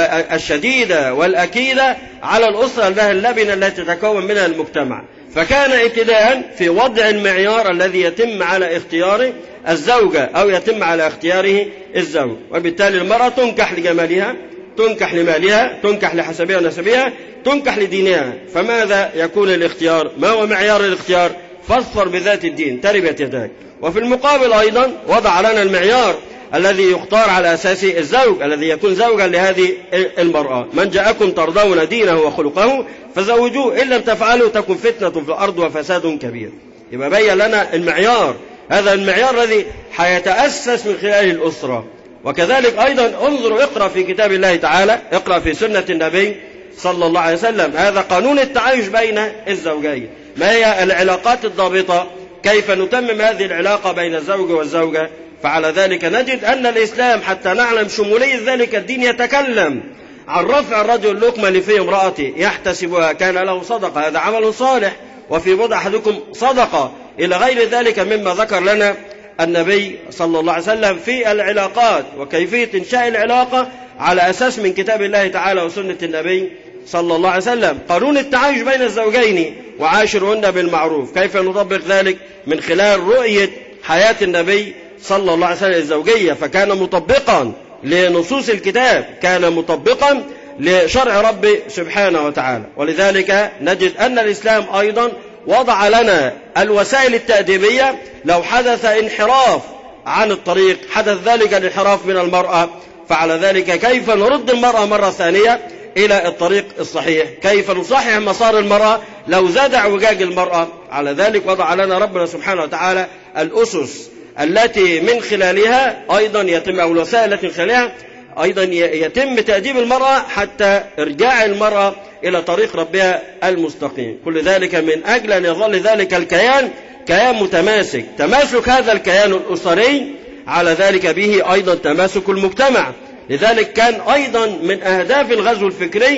والشديدة والأكيدة على الأسرة لها اللبنة التي تتكون منها المجتمع، فكان ابتداء في وضع المعيار الذي يتم على اختيار الزوجة أو يتم على اختياره الزوج. وبالتالي المرأة تنكح لجمالها، تنكح لمالها، تنكح لحسبها ونسبها، تنكح لدينها. فماذا يكون الاختيار؟ ما هو معيار الاختيار؟ فاصفر بذات الدين تربت يداك. وفي المقابل أيضا وضع لنا المعيار الذي يختار على أساسه الزوج الذي يكون زوجا لهذه المرأة: من جاءكم ترضون دينه وخلقه فزوجوه، إن لم تفعلوا تكن فتنة في الأرض وفساد كبير. يبقى بين لنا المعيار، هذا المعيار الذي حيتأسس من خلال الأسرة. وكذلك أيضا انظروا، اقرأ في كتاب الله تعالى، اقرأ في سنة النبي صلى الله عليه وسلم، هذا قانون التعايش بين الزوجين. ما هي العلاقات الضابطة؟ كيف نتمم هذه العلاقة بين الزوج والزوجة؟ فعلى ذلك نجد أن الإسلام حتى نعلم شمولية ذلك الدين يتكلم عن رفع الرجل لقمة لفي امرأته يحتسبها كان له صدقة، هذا عمل صالح، وفي بضع أحدكم صدقة، إلى غير ذلك مما ذكر لنا النبي صلى الله عليه وسلم في العلاقات وكيفية إنشاء العلاقة على أساس من كتاب الله تعالى وسنة النبي صلى الله عليه وسلم. قانون التعايش بين الزوجين: وعاشرهن بالمعروف. كيف نطبق ذلك؟ من خلال رؤية حياة النبي صلى الله عليه وسلم الزوجية، فكان مطبقا لنصوص الكتاب، كان مطبقا لشرع ربي سبحانه وتعالى. ولذلك نجد أن الإسلام أيضا وضع لنا الوسائل التأديبية لو حدث انحراف عن الطريق، حدث ذلك الانحراف من المرأة، فعلى ذلك كيف نرد المرأة مرة ثانية إلى الطريق الصحيح، كيف نصحح مسار المرأة لو زاد اعوجاج المرأة. على ذلك وضع لنا ربنا سبحانه وتعالى الأسس التي من خلالها أيضا يتم، أو الوسائل التي من خلالها أيضا يتم تأديب المرأة حتى إرجاع المرأة إلى طريق ربها المستقيم. كل ذلك من أجل أن يظل ذلك الكيان كيان متماسك، تماسك هذا الكيان الأسري، على ذلك به أيضا تماسك المجتمع. لذلك كان أيضا من أهداف الغزو الفكري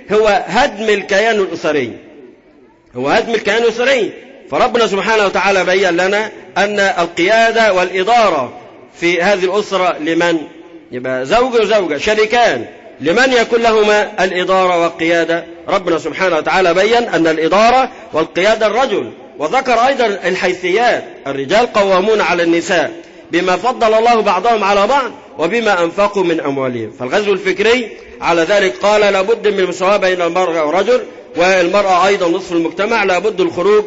هو هدم الكيان الأسري، هو هدم الكيان الأسري. فربنا سبحانه وتعالى بيّن لنا أن القيادة والإدارة في هذه الأسرة لمن؟ يبقى زوج وزوجة شريكان، لمن يكون لهما الإدارة والقيادة؟ ربنا سبحانه وتعالى بيّن أن الإدارة والقيادة الرجل، وذكر أيضا الحيثيات، الرجال قوامون على النساء بما فضل الله بعضهم على بعض وبما أنفقوا من أموالهم. فالغزو الفكري على ذلك قال لابد من المساواة بين المرأة والرجل، والمرأة أيضا نصف المجتمع، لابد الخروج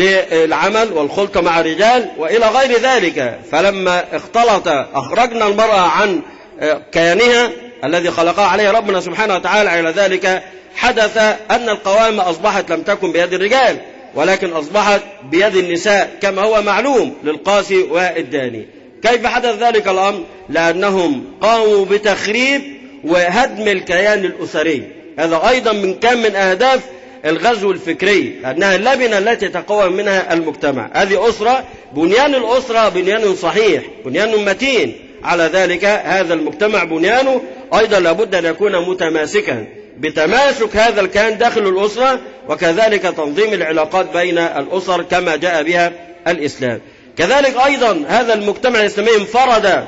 للعمل والخلطة مع الرجال وإلى غير ذلك. فلما اختلط أخرجنا المرأة عن كيانها الذي خلقها عليه ربنا سبحانه وتعالى، على ذلك حدث أن القوامة أصبحت لم تكن بيد الرجال ولكن أصبحت بيد النساء كما هو معلوم للقاسي والداني. كيف حدث ذلك الأمر؟ لأنهم قاموا بتخريب وهدم الكيان الأسري. هذا أيضا من أهداف الغزو الفكري، أنها اللبنة التي تقوم منها المجتمع. هذه أسرة، بنيان الأسرة بنيان صحيح، بنيان متين، على ذلك هذا المجتمع بنيانه أيضا لابد أن يكون متماسكا بتماسك هذا الكيان داخل الأسرة، وكذلك تنظيم العلاقات بين الأسر كما جاء بها الإسلام. كذلك أيضا هذا المجتمع الإسلامي انفرد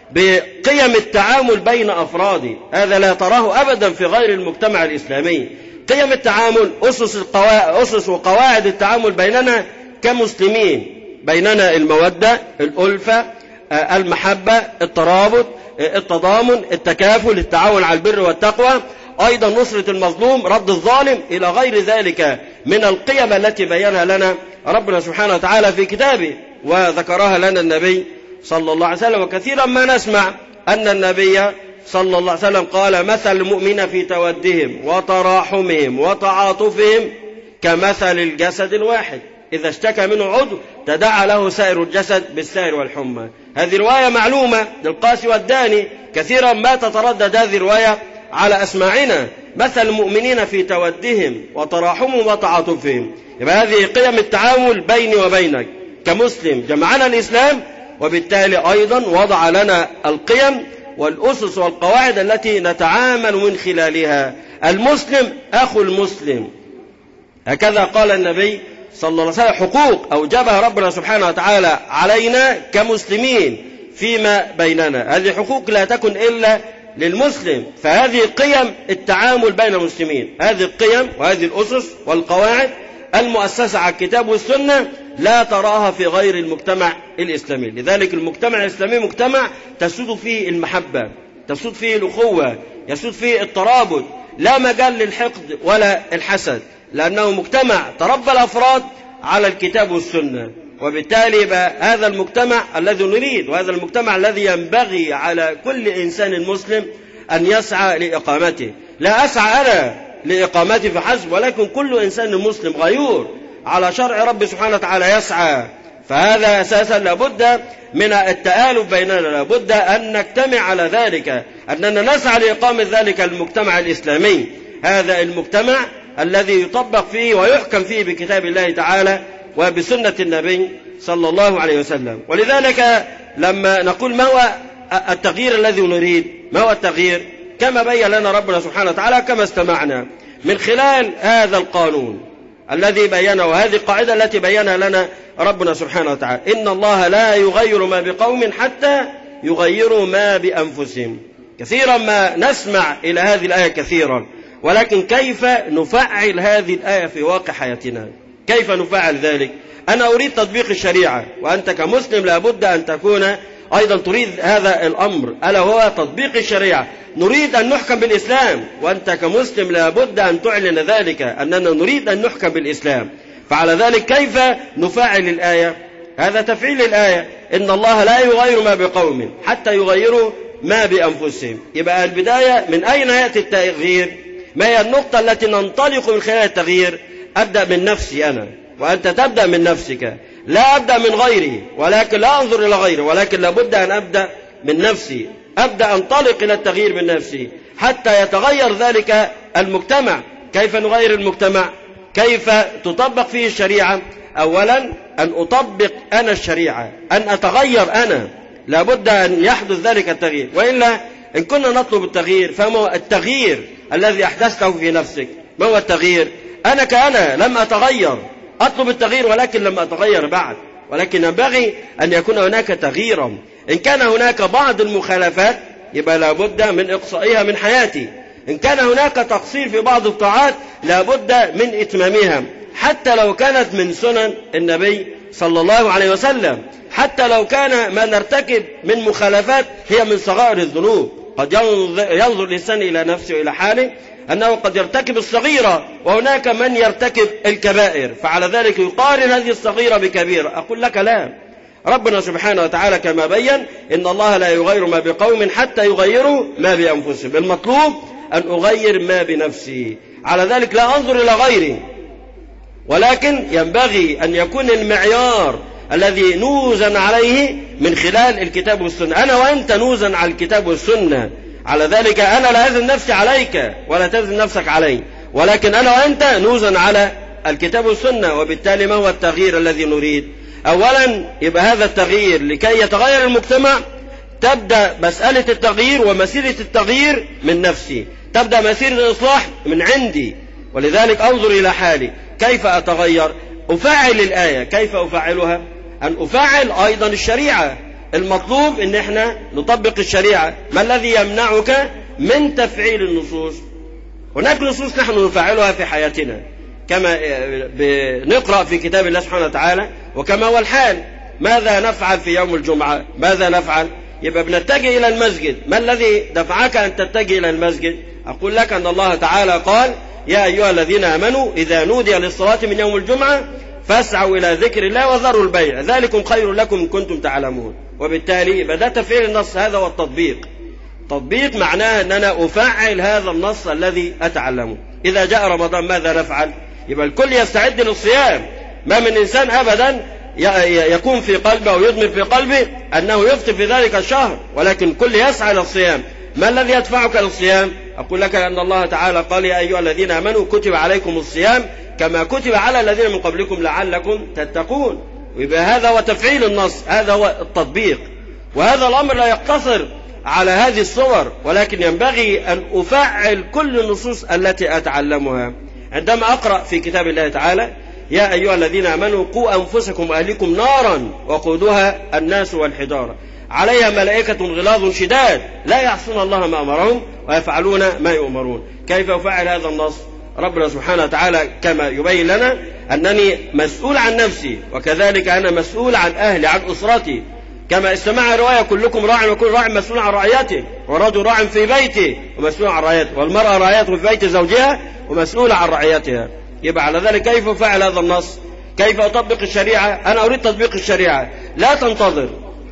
بقيم التعامل بين أفراده، هذا لا تراه أبدا في غير المجتمع الإسلامي. قيم التعامل، أسس وقواعد التعامل بيننا كمسلمين، بيننا المودة، الألفة، المحبة، الترابط، التضامن، التكافل، التعاون على البر والتقوى، أيضا نصرة المظلوم، رد الظالم، إلى غير ذلك من القيم التي بيّنها لنا ربنا سبحانه وتعالى في كتابه وذكرها لنا النبي صلى الله عليه وسلم. وكثيرا ما نسمع أن النبي صلى الله عليه وسلم قال مثل المؤمن في تودهم وتراحمهم وتعاطفهم كمثل الجسد الواحد إذا اشتكى منه عضو تداعى له سائر الجسد بالسهر والحمى. هذه رواية معلومة للقاسي والداني، كثيرا ما تتردد هذه الرواية على أسماعنا، مثل المؤمنين في تودهم وتراحمهم وتعاطفهم. يبقى هذه قيم التعامل بيني وبينك كمسلم، جمعنا الإسلام، وبالتالي أيضا وضع لنا القيم والأسس والقواعد التي نتعامل من خلالها. المسلم أخو المسلم، هكذا قال النبي صلى الله عليه وسلم، حقوق أوجبها ربنا سبحانه وتعالى علينا كمسلمين فيما بيننا، هذه حقوق لا تكن إلا للمسلم. فهذه قيم التعامل بين المسلمين، هذه القيم وهذه الأسس والقواعد المؤسسة على الكتاب والسنة لا تراها في غير المجتمع الإسلامي. لذلك المجتمع الإسلامي مجتمع تسود فيه المحبة، تسود فيه الأخوة، يسود فيه الترابط، لا مجال للحقد ولا الحسد، لأنه مجتمع تربى الأفراد على الكتاب والسنة. وبالتالي بقى هذا المجتمع الذي نريد، وهذا المجتمع الذي ينبغي على كل إنسان مسلم أن يسعى لإقامته. لا أسعى أنا لإقامتي فحسب، ولكن كل إنسان مسلم غيور على شرع رب سبحانه وتعالى يسعى. فهذا أساسا لابد من التآلف بيننا، لابد أن نجتمع على ذلك، أننا نسعى لإقامة ذلك المجتمع الإسلامي، هذا المجتمع الذي يطبق فيه ويحكم فيه بكتاب الله تعالى وبسنة النبي صلى الله عليه وسلم. ولذلك لما نقول ما هو التغيير الذي نريد، ما هو التغيير؟ كما بيّن لنا ربنا سبحانه وتعالى كما استمعنا من خلال هذا القانون الذي بيّنه، وهذه القاعدة التي بيّنها لنا ربنا سبحانه وتعالى، إن الله لا يغير ما بقوم حتى يغيروا ما بأنفسهم. كثيرا ما نسمع إلى هذه الآية كثيرا، ولكن كيف نفعل هذه الآية في واقع حياتنا؟ كيف نفعل ذلك؟ أنا أريد تطبيق الشريعة، وأنت كمسلم لابد أن تكون أيضا تريد هذا الأمر، ألا هو تطبيق الشريعة. نريد أن نحكم بالإسلام، وأنت كمسلم لابد أن تعلن ذلك، أننا نريد أن نحكم بالإسلام. فعلى ذلك كيف نفعل الآية؟ هذا تفعيل الآية، إن الله لا يغير ما بقوم حتى يغيروا ما بأنفسهم. يبقى البداية من أين يأتي التغيير؟ ما هي النقطة التي ننطلق من خلال التغيير؟ أبدأ من نفسي أنا، وأنت تبدأ من نفسك. لا أبدأ من غيري، ولكن لا أنظر إلى غيري، ولكن لابد أن أبدأ من نفسي، أبدأ أنطلق إلى التغيير من نفسي حتى يتغير ذلك المجتمع. كيف نغير المجتمع؟ كيف تطبق فيه الشريعة؟ أولا أن أطبق أنا الشريعة، أن أتغير أنا، لابد أن يحدث ذلك التغيير. وإلا إن كنا نطلب التغيير فما التغيير الذي أحدثته في نفسك؟ ما هو التغيير؟ أنا كأنا لم أتغير، أطلب التغيير ولكن لم أتغير بعد، ولكن ينبغي أن يكون هناك تغييرا. إن كان هناك بعض المخالفات يبقى لابد من إقصائها من حياتي، إن كان هناك تقصير في بعض الطاعات لابد من إتمامها، حتى لو كانت من سنن النبي صلى الله عليه وسلم، حتى لو كان ما نرتكب من مخالفات هي من صغائر الذنوب. قد ينظر الإنسان إلى نفسه وإلى حاله أنه قد يرتكب الصغيرة وهناك من يرتكب الكبائر، فعلى ذلك يقارن هذه الصغيرة بكبيرة. أقول لك لا، ربنا سبحانه وتعالى كما بين إن الله لا يغير ما بقوم حتى يغيروا ما بأنفسهم. المطلوب أن أغير ما بنفسي، على ذلك لا أنظر إلى غيري، ولكن ينبغي أن يكون المعيار الذي نوزن عليه من خلال الكتاب والسنة. أنا وأنت نوزن على الكتاب والسنة، على ذلك أنا لا أزن نفسي عليك ولا تزن نفسك علي، ولكن أنا وأنت نوزن على الكتاب والسنة. وبالتالي ما هو التغيير الذي نريد؟ أولا يبقى هذا التغيير لكي يتغير المجتمع تبدأ مسألة التغيير ومسيرة التغيير من نفسي، تبدأ مسيرة الإصلاح من عندي. ولذلك أنظر إلى حالي كيف أتغير، أفعل الآية. كيف أفعلها؟ أن أفعل أيضا الشريعة. المطلوب أن احنا نطبق الشريعة. ما الذي يمنعك من تفعيل النصوص؟ هناك نصوص نحن نفعلها في حياتنا كما بنقرأ في كتاب الله سبحانه وتعالى، وكما هو الحال. ماذا نفعل في يوم الجمعة؟ ماذا نفعل؟ يبقى بنتجه إلى المسجد. ما الذي دفعك أن تتجه إلى المسجد؟ أقول لك أن الله تعالى قال يا أيها الذين آمنوا إذا نودي للصلاة من يوم الجمعة فاسعوا إلى ذكر الله وذروا البيع ذلكم خير لكم إن كنتم تعلمون. وبالتالي بدأ تفعيل النص، هذا هو التطبيق. تطبيق معناه أن أنا أفعل هذا النص الذي أتعلمه. إذا جاء رمضان ماذا نفعل؟ يبقى الكل يستعد للصيام. ما من إنسان أبدا يكون في قلبه أو يضمر في قلبه أنه يفطر في ذلك الشهر، ولكن الكل يسعى للصيام. ما الذي يدفعك للصيام؟ أقول لك أن الله تعالى قال يا أيها الذين آمنوا كتب عليكم الصيام كما كتب على الذين من قبلكم لعلكم تتقون. ويبقى هذا هو تفعيل النص، هذا هو التطبيق. وهذا الأمر لا يقتصر على هذه الصور، ولكن ينبغي أن أفعل كل النصوص التي أتعلمها. عندما أقرأ في كتاب الله تعالى يا أيها الذين آمنوا قوا أنفسكم وأهليكم نارا وقودها الناس والحجارة عليها ملائكة غلاظ شداد لا يعصون الله ما أمرهم ويفعلون ما يؤمرون. كيف أفعل هذا النص؟ ربنا سبحانه وتعالى كما يبين لنا أنني مسؤول عن نفسي، وكذلك أنا مسؤول عن أهلي عن أسرتي. كما استمع رواية كلكم راع وكل راع مسؤول عن رعيته، والرجل راع في بيته ومسؤول عن رعيته، والمرأة راعية في بيت زوجها ومسؤولة عن رعيتها. يبقى على ذلك كيف أفعل هذا النص؟ كيف أطبق الشريعة؟ أنا أريد تطبيق الشريعة. لا تنتظر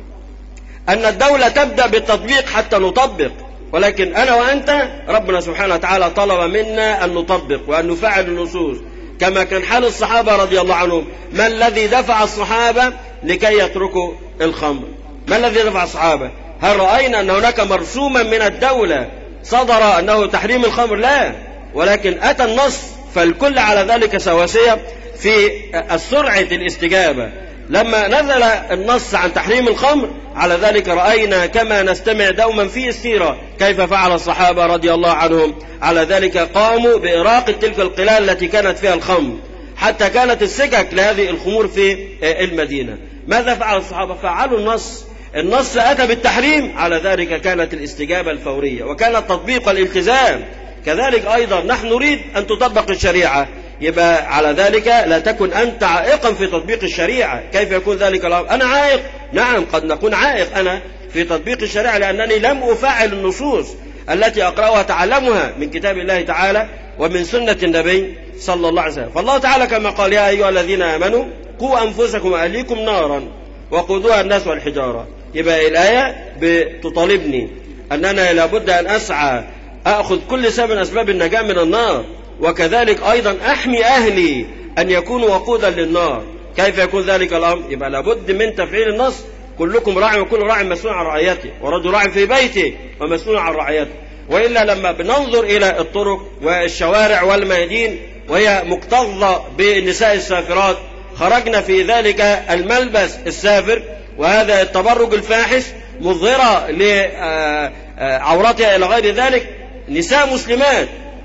أن الدولة تبدأ بالتطبيق حتى نطبق، ولكن أنا وأنت ربنا سبحانه وتعالى طلب منا أن نطبق وأن نفعل النصوص كما كان حال الصحابة رضي الله عنهم. ما الذي دفع الصحابة لكي يتركوا الخمر؟ ما الذي دفع الصحابة؟ هل رأينا أن هناك مرسوما من الدولة صدر أنه تحريم الخمر؟ لا، ولكن أتى النص فالكل على ذلك سواسية في سرعة الاستجابة. لما نزل النص عن تحريم الخمر على ذلك رأينا كما نستمع دوما في السيرة كيف فعل الصحابة رضي الله عنهم. على ذلك قاموا بإراقة تلك القلال التي كانت فيها الخمر، حتى كانت السكك لهذه الخمور في المدينة. ماذا فعل الصحابة؟ فعلوا النص. النص أتى بالتحريم، على ذلك كانت الاستجابة الفورية وكان التطبيق الالتزام. كذلك أيضا نحن نريد أن تطبق الشريعة، يبقى على ذلك لا تكن أنت عائقا في تطبيق الشريعة. كيف يكون ذلك الأمر؟ أنا عائق؟ نعم، قد نكون عائق أنا في تطبيق الشريعة لأنني لم أفعل النصوص التي أقرأها تعلمها من كتاب الله تعالى ومن سنة النبي صلى الله عليه وسلم. فالله تعالى كما قال يا أيها الذين آمنوا قوا أنفسكم وأهليكم نارا وقودها الناس والحجارة. يبقى الآية بتطالبني أننا لابد أن أسعى أخذ كل سبب من أسباب النجاة من النار، وكذلك أيضا أحمي أهلي أن يكونوا وقودا للنار. كيف يكون ذلك الأمر؟ يبقى لابد من تفعيل النص كلكم راع وكل راع مسؤول عن رعيته، ورجل راع في بيته ومسؤول عن رعيته. وإلا لما بننظر إلى الطرق والشوارع والميادين وهي مكتظة بالنساء السافرات، خرجنا في ذلك الملبس السافر وهذا التبرج الفاحش مظهرة لعورتها إلى غير ذلك، نساء مسلمات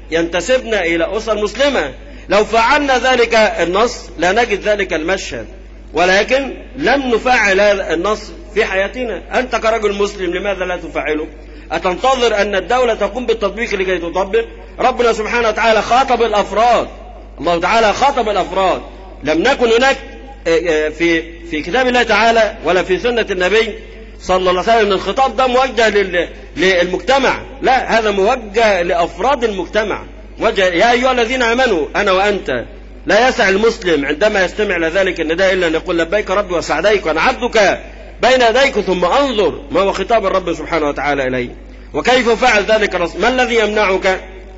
ينتسبن إلى أسر مسلمة. لو فعلنا ذلك النص لا نجد ذلك المشهد، ولكن لم نفعل هذا النص في حياتنا. أنت كرجل مسلم لماذا لا تفعله؟ أتنتظر أن الدولة تقوم بالتطبيق لكي تطبق؟ ربنا سبحانه وتعالى خاطب الأفراد، الله تعالى خاطب الأفراد. لم نكن هناك في كتاب الله تعالى ولا في سنة النبي صلى الله عليه وسلم الخطاب ده موجه للمجتمع، لا، هذا موجه لأفراد المجتمع. يا أيها الذين آمنوا، أنا وأنت. لا يسع المسلم عندما يستمع لذلك النداء إلا أن يقول لبيك ربي وسعديك وأنا عبدك بين يديك، ثم أنظر ما هو خطاب الرب سبحانه وتعالى إليه وكيف فعل ذلك الرسول. ما الذي يمنعك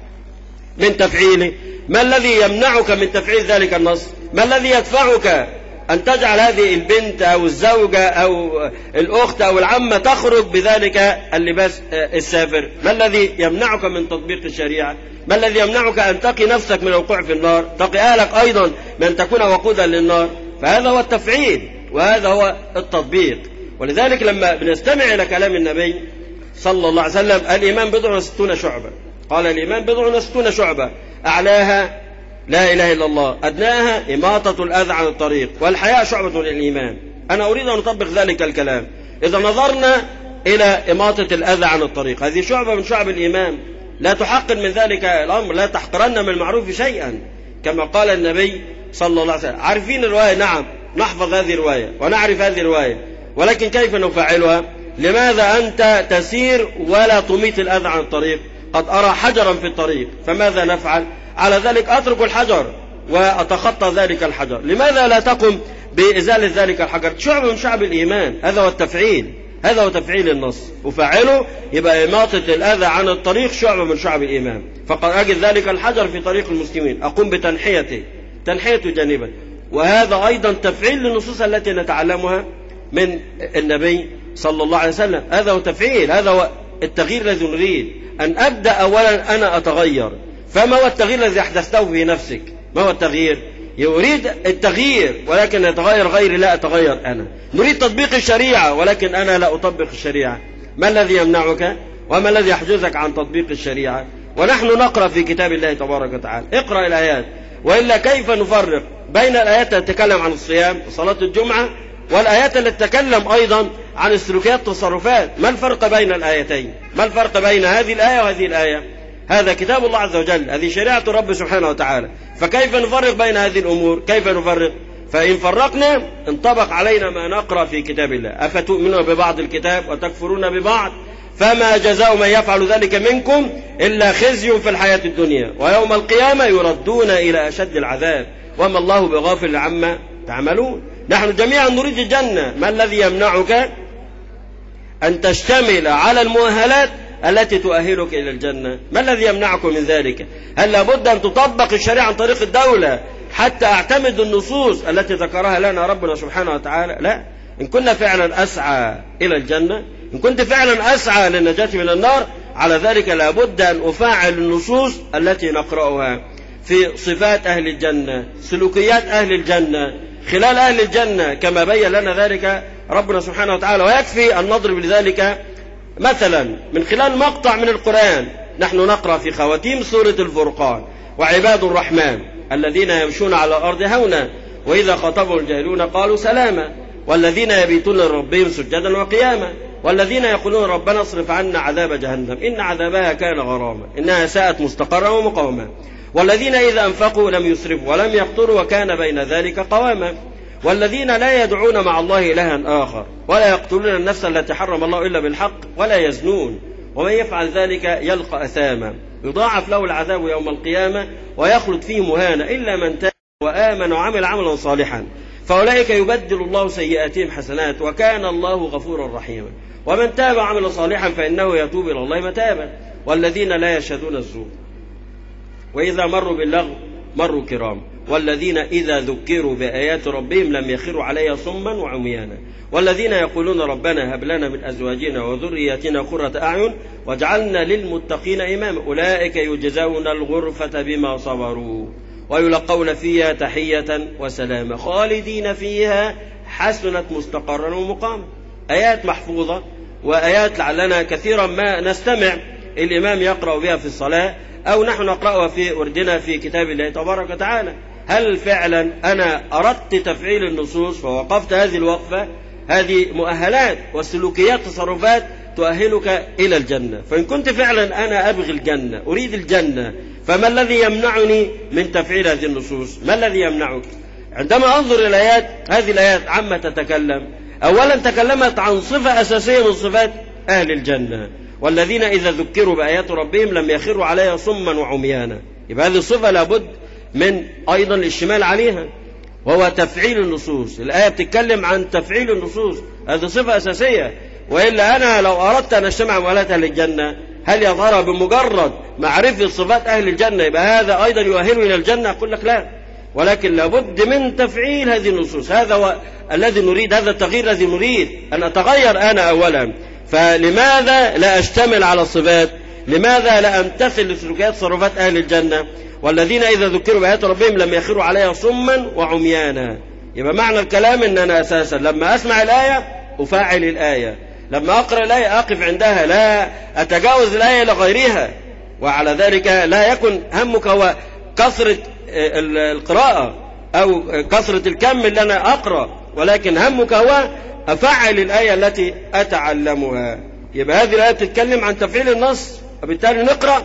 من تفعيله؟ ما الذي يمنعك من تفعيل ذلك النص؟ ما الذي يدفعك أن تجعل هذه البنت أو الزوجة أو الأخت أو العمة تخرج بذلك اللباس السافر؟ ما الذي يمنعك من تطبيق الشريعة؟ ما الذي يمنعك أن تقي نفسك من الوقوع في النار، تقي أهلك أيضا من أن تكون وقودا للنار؟ فهذا هو التفعيل وهذا هو التطبيق. ولذلك لما بنستمع إلى كلام النبي صلى الله عليه وسلم، الإيمان 60 شعبة، قال الإيمان 60 شعبة، أعلاها لا إله إلا الله، أدناها إماطة الأذى عن الطريق، والحياء شعبة من الإيمان. أنا أريد أن أطبق ذلك الكلام. إذا نظرنا إلى إماطة الأذى عن الطريق، هذه شعبة من شعب الإيمان، لا تحقر من ذلك الأمر، لا تحقرن من المعروف شيئا، كما قال النبي صلى الله عليه وسلم. عارفين الرواية؟ نعم، نحفظ هذه الرواية ونعرف هذه الرواية، ولكن كيف نفعلها؟ لماذا أنت تسير ولا تميت الأذى عن الطريق؟ قد أرى حجرا في الطريق، فماذا نفعل؟ على ذلك أترك الحجر وأتخطى ذلك الحجر. لماذا لا تقم بإزالة ذلك الحجر؟ شعب من شعب الإيمان، هذا هو التفعيل، هذا هو تفعيل النص. وفعله يبقى إماطة الأذى عن الطريق شعب من شعب الإيمان. فقد أجد ذلك الحجر في طريق المسلمين، أقوم بتنحيته، تنحيته جانبا. وهذا أيضا تفعيل للنصوص التي نتعلمها من النبي صلى الله عليه وسلم. هذا هو تفعيل، هذا هو التغيير الذي نريد أن أبدأ. أولا أنا أتغير. فما هو التغيير الذي أحدثته في نفسك؟ ما هو التغيير؟ يريد التغيير ولكن يتغير غيري، لا أتغير أنا. نريد تطبيق الشريعة ولكن أنا لا أطبق الشريعة. ما الذي يمنعك وما الذي يحجزك عن تطبيق الشريعة؟ ونحن نقرأ في كتاب الله تبارك وتعالى. اقرأ الآيات، وإلا كيف نفرق بين الآيات التي تتكلم عن الصيام وصلاة الجمعة والآيات التي تتكلم أيضا عن السلوكيات والتصرفات؟ ما الفرق بين الآيتين؟ ما الفرق بين هذه الآية وهذه الآية؟ هذا كتاب الله عز وجل، هذه شريعة الرب سبحانه وتعالى. فكيف نفرق بين هذه الأمور؟ كيف نفرق؟ فإن فرقنا انطبق علينا ما نقرأ في كتاب الله. أفتؤمنون ببعض الكتاب وتكفرون ببعض؟ فما جزاء من يفعل ذلك منكم إلا خزي في الحياة الدنيا ويوم القيامة يردون إلى أشد العذاب وما الله بغافل عما تعملون. نحن جميعا نريد الجنة. ما الذي يمنعك أن تشتمل على المؤهلات التي تؤهلك إلى الجنة؟ ما الذي يمنعك من ذلك؟ هل لابد أن تطبق الشريعة عن طريق الدولة حتى أعتمد النصوص التي ذكرها لنا ربنا سبحانه وتعالى؟ لا. إن كنا فعلا أسعى إلى الجنة، إن كنت فعلا أسعى للنجاة من النار، على ذلك لابد أن أفعل النصوص التي نقرأها في صفات أهل الجنة، سلوكيات أهل الجنة، خلال أهل الجنة، كما بين لنا ذلك ربنا سبحانه وتعالى. ويكفي أن نضرب لذلك مثلا من خلال مقطع من القرآن. نحن نقرأ في خواتيم سورة الفرقان: وعباد الرحمن الذين يمشون على الأرض هونا وإذا خاطبهم الجاهلون قالوا سلاما والذين يبيتون لربهم سجدا وقياما والذين يقولون ربنا اصرف عنا عذاب جهنم إن عذابها كان غراما إنها ساءت مستقرا ومقاما والذين إذا أنفقوا لم يسرفوا ولم يقتروا وكان بين ذلك قواما والذين لا يدعون مع الله إلها آخر ولا يقتلون النفس التي حرم الله إلا بالحق ولا يزنون ومن يفعل ذلك يلقى أثاما يضاعف له العذاب يوم القيامة ويخلد فيه مهانا إلا من تاب وآمن وعمل عملا صالحا فأولئك يبدل الله سيئاتهم حسنات وكان الله غفورا رحيما ومن تاب وعمل صالحا فإنه يتوب إلى الله متابا والذين لا يشهدون الزور وإذا مروا باللغو مروا كرام والذين إذا ذكروا بآيات ربهم لم يخروا عليها صما وعميانا والذين يقولون ربنا هب لنا من أزواجنا وذرياتنا قرة أعين واجعلنا للمتقين إماما أولئك يجزون الغرفة بما صبروا ويلقون فيها تحية وسلاما خالدين فيها حسنت مستقرا ومقاما. آيات محفوظة وآيات لعلنا كثيرا ما نستمع الإمام يقرأ بها في الصلاة أو نحن نقرأها في وردنا في كتاب الله تبارك وتعالى. هل فعلا أنا أردت تفعيل النصوص فوقفت هذه الوقفة؟ هذه مؤهلات وسلوكيات تصرفات تؤهلك إلى الجنة. فإن كنت فعلا أنا أبغي الجنة أريد الجنة، فما الذي يمنعني من تفعيل هذه النصوص؟ ما الذي يمنعك؟ عندما أنظر إلى الآيات، هذه الآيات عما تتكلم. أولا تكلمت عن صفة أساسية من صفات أهل الجنة، والذين إذا ذكروا بآيات ربهم لم يخروا عليها صما وعميانا. يبقى هذه الصفة لابد من أيضا الاشتمال عليها، وهو تفعيل النصوص. الآية بتتكلم عن تفعيل النصوص، هذه صفة أساسية. وإلا أنا لو أردت أن أجتمع مؤهلات أهل الجنة، هل يظهر بمجرد معرفة صفات أهل الجنة يبقى هذا أيضا يؤهل إلى الجنة؟ أقول لك لا، ولكن لابد من تفعيل هذه النصوص. هذا هو الذي نريد، هذا التغيير الذي نريد أن أتغير أنا أولا. فلماذا لا أشتمل على الصفات؟ لماذا لا أمتثل لسلوكيات تصرفات أهل الجنة؟ والذين إذا ذكروا بآيات ربهم لم يخروا عليها صما وعميانا. يبقى معنى الكلام أن أنا أساسا لما أسمع الآية أفاعل الآية، لما أقرأ الآية أقف عندها، لا أتجاوز الآية لغيرها. وعلى ذلك لا يكن همك هو كثرة القراءة أو كثرة الكم اللي أنا أقرأ، ولكن همك هو أفعل الآية التي أتعلمها. يبقى هذه الآية تتكلم عن تفعيل النص، وبالتالي نقرأ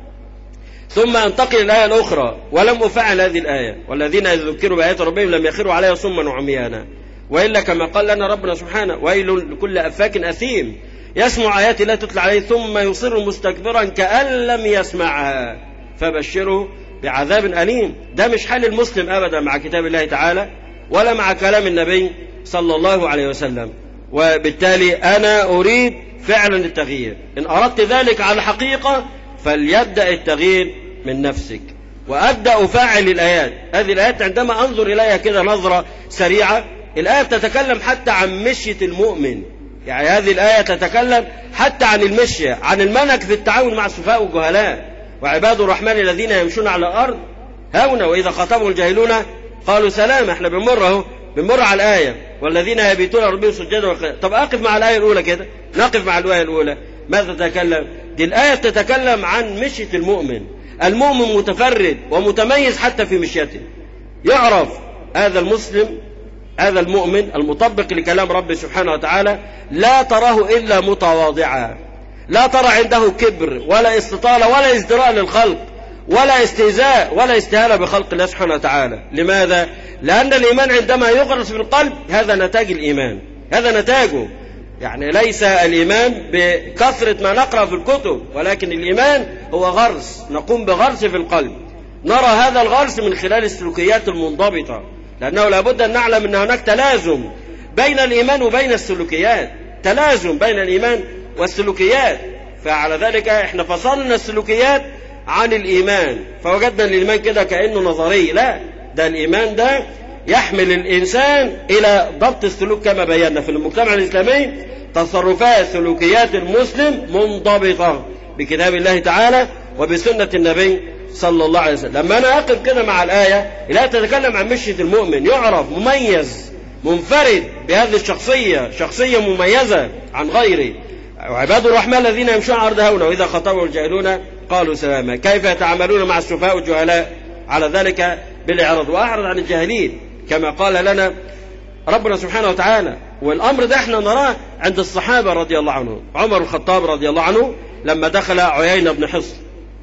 ثم أنتقل الآية الأخرى ولم أفعل هذه الآية. والذين إذا ذكروا بآيات ربهم لم يخروا عليها صما وعميانا. وإلا كما قال لنا ربنا سبحانه: ويل لكل أفاك أثيم يسمع آيات الله تتلى عليه ثم يصر مستكبرا كأن لم يسمعها فبشره بعذاب أليم. ده مش حال المسلم أبدا مع كتاب الله تعالى ولا مع كلام النبي صلى الله عليه وسلم. وبالتالي أنا أريد فعلا التغيير. إن أردت ذلك على الحقيقة فليبدأ التغيير من نفسك، وأبدأ أفعل الآيات. هذه الآيات عندما أنظر إليها كده نظرة سريعة، الآية تتكلم حتى عن مشية المؤمن. يعني هذه الآية تتكلم حتى عن المشية، عن المنهج في التعامل مع السفهاء والجهلاء. وعباد الرحمن الذين يمشون على الأرض هونا وإذا خاطبهم الجاهلون قالوا سلاما. احنا بنمر على الآية: والذين يبيتون ربهم سجدا وقياما. طب أقف مع الآية الأولى كده، نقف مع الآية الأولى. ماذا تتكلم؟ دي الآية تتكلم عن مشية المؤمن. المؤمن متفرد ومتميز حتى في مشيته. يعرف هذا المسلم، هذا المؤمن المطبق لكلام رب سبحانه وتعالى، لا تراه إلا متواضعا، لا ترى عنده كبر ولا استطالة ولا ازدراء للخلق ولا استهزاء ولا استهانة بخلق الله سبحانه وتعالى. لماذا؟ لأن الإيمان عندما يغرس في القلب هذا نتاج الإيمان، هذا نتاجه. يعني ليس الإيمان بكثرة ما نقرأ في الكتب، ولكن الإيمان هو غرس، نقوم بغرس في القلب. نرى هذا الغرس من خلال السلوكيات المنضبطة، لأنه لابد أن نعلم أن هناك تلازم بين الإيمان وبين السلوكيات، تلازم بين الإيمان والسلوكيات. فعلى ذلك احنا فصلنا السلوكيات عن الإيمان، فوجدنا الإيمان كده كأنه نظري. لا، ده الإيمان ده يحمل الإنسان إلى ضبط السلوك كما بينا في المجتمع الإسلامي. تصرفات سلوكيات المسلم منضبطة بكتاب الله تعالى وبسنة النبي صلى الله عليه وسلم. لما أنا أقف كده مع الآية تتكلم عن مشية المؤمن، يعرف مميز منفرد بهذه الشخصية، شخصية مميزة عن غيره. وعباد الرحمن الذين يمشون على الأرض هونا وإذا خاطبهم الجاهلون قالوا سلاما. كيف يتعاملون مع السفهاء والجهلاء؟ على ذلك بالإعراض، وأعرض عن الجاهلين كما قال لنا ربنا سبحانه وتعالى. والأمر ده احنا نراه عند الصحابة رضي الله عنهم. عمر الخطاب رضي الله عنه لما دخل عيينة بن حصن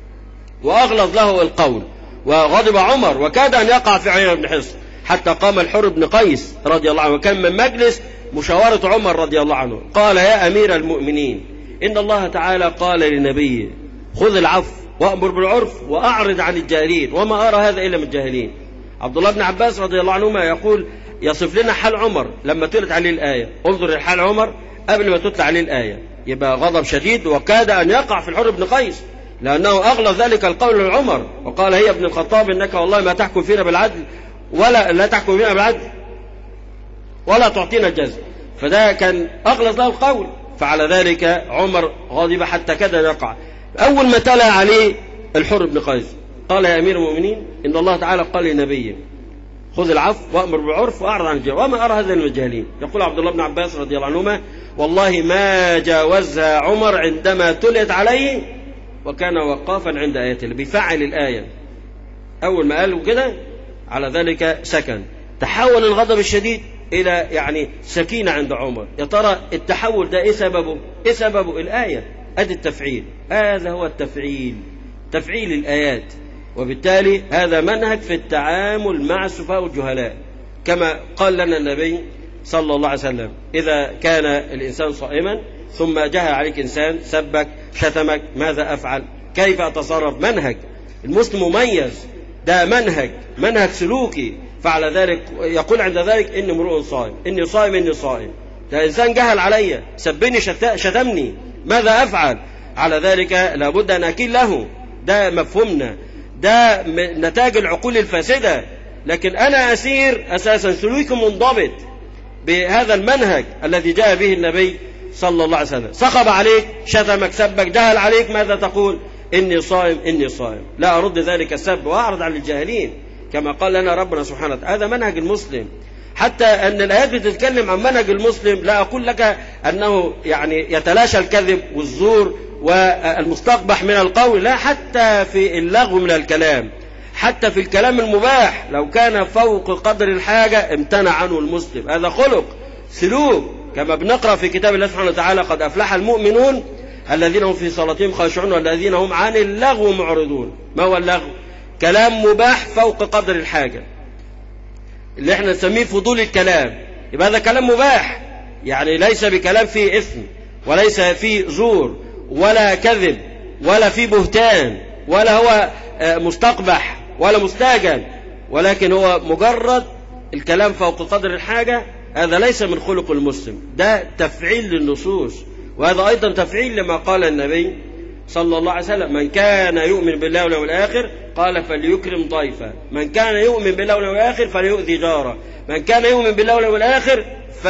وأغلظ له القول وغضب عمر وكاد أن يقع في عيينة بن حصن، حتى قام الحر بن قيس رضي الله عنه وكان من مجلس مشاورة عمر رضي الله عنه، قال: يا أمير المؤمنين، إن الله تعالى قال لنبيه: خذ العفو وأمر بالعرف وأعرض عن الجاهلين، وما أرى هذا إلا من الجاهلين. عبد الله بن عباس رضي الله عنهما يقول، يصف لنا حال عمر لما تلت عليه الآية. انظر لحال عمر قبل ما تتلى عليه الآية، يبقى غضب شديد وكاد أن يقع في الحر بن قيس، لأنه أغلظ ذلك القول لعمر وقال: هي ابن الخطاب إنك والله ما تحكم فينا بالعدل لا تحكم فينا بالعدل ولا تعطينا الجزء. فده كان أغلظ له القول. فعلى ذلك عمر غضب حتى كاد أن يقع. أول ما تلا عليه الحر بن قيس قال: يا أمير المؤمنين، إن الله تعالى قال لنبيه: خذ العفو وأمر بالعرف وأعرض عن الجاهلين، وما أرى هذا من الجاهلين. يقول عبد الله بن عباس رضي الله عنهما: والله ما جاوزها عمر عندما تلت عليه وكان وقافا عند آيات الله، بيفعل الآية. أول ما قالوا كده على ذلك سكن، تحول الغضب الشديد إلى يعني سكينة عند عمر. يا ترى التحول ده إيه سببه؟ إيه سببه؟ الآية. أدي التفعيل، هذا هو التفعيل، تفعيل الآيات. وبالتالي هذا منهج في التعامل مع السفهاء والجهلاء، كما قال لنا النبي صلى الله عليه وسلم: إذا كان الإنسان صائما ثم جاء عليك إنسان سبك شتمك ماذا أفعل؟ كيف أتصرف؟ منهج المسلم مميز، ده منهج سلوكي. فعلى ذلك يقول عند ذلك: إني امرؤ صائم، إني صائم، إني صائم. ده إنسان جهل علي، سبني، شتمني، ماذا أفعل؟ على ذلك لابد أن أكيل له. ده مفهومنا، ده نتاج العقول الفاسدة. لكن أنا أسير أساسا سلوكي منضبط بهذا المنهج الذي جاء به النبي صلى الله عليه وسلم. صخب عليك، شتمك، سبك، جهل عليك، ماذا تقول؟ إني صائم، إني صائم. لا أرد ذلك السب وأعرض عن الجاهلين، كما قال لنا ربنا سبحانه وتعالى. هذا منهج المسلم. حتى أن الآيات بتتكلم عن منهج المسلم، لا أقول لك أنه يعني يتلاشى الكذب والزور والمستقبح من القول، لا، حتى في اللغو من الكلام، حتى في الكلام المباح لو كان فوق قدر الحاجة امتنع عنه المسلم. هذا خلق سلوك، كما بنقرأ في كتاب الله سبحانه وتعالى: قد أفلح المؤمنون الذين هم في صلاتهم خاشعون والذين هم عن اللغو معرضون. ما هو اللغو؟ كلام مباح فوق قدر الحاجة، اللي احنا نسميه فضول الكلام. يبقى هذا كلام مباح، يعني ليس بكلام فيه إثم، وليس فيه زور، ولا كذب، ولا فيه بهتان، ولا هو مستقبح ولا مستاجل، ولكن هو مجرد الكلام فوق قدر الحاجة. هذا ليس من خلق المسلم، ده تفعيل للنصوص. وهذا أيضا تفعيل لما قال النبي صلى الله عليه وسلم: من كان يؤمن بالله واليوم الآخر قال فليكرم ضيفه، من كان يؤمن بالله واليوم الآخر فليؤذي جاره، من كان يؤمن بالله واليوم الآخر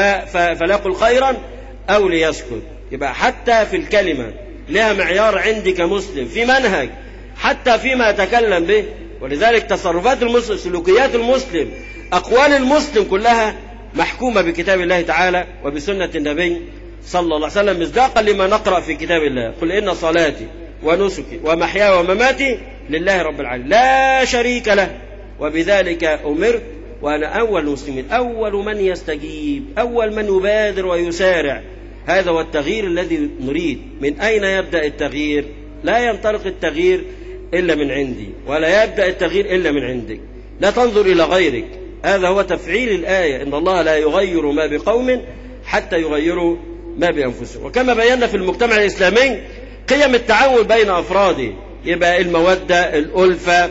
فليقل خيرا أو ليسكت. يبقى حتى في الكلمة لها معيار عندي كمسلم، في منهج حتى فيما أتكلم به. ولذلك تصرفات المسلم، سلوكيات المسلم، أقوال المسلم كلها محكومة بكتاب الله تعالى وبسنة النبي صلى الله عليه وسلم، مصداقا لما نقرأ في كتاب الله: قل إن صلاتي ونسكي ومحياي ومماتي لله رب العالمين لا شريك له وبذلك أمرت وأنا أول المسلمين. أول من يستجيب، أول من يبادر ويسارع. هذا هو التغيير الذي نريد. من أين يبدأ التغيير؟ لا ينطلق التغيير إلا من عندي، ولا يبدأ التغيير إلا من عندك. لا تنظر إلى غيرك. هذا هو تفعيل الآية: إن الله لا يغير ما بقوم حتى يغيروا ما بأنفسهم. وكما بينا في المجتمع الإسلامي قيم التعاون بين أفراده، يبقى المودة، الألفة،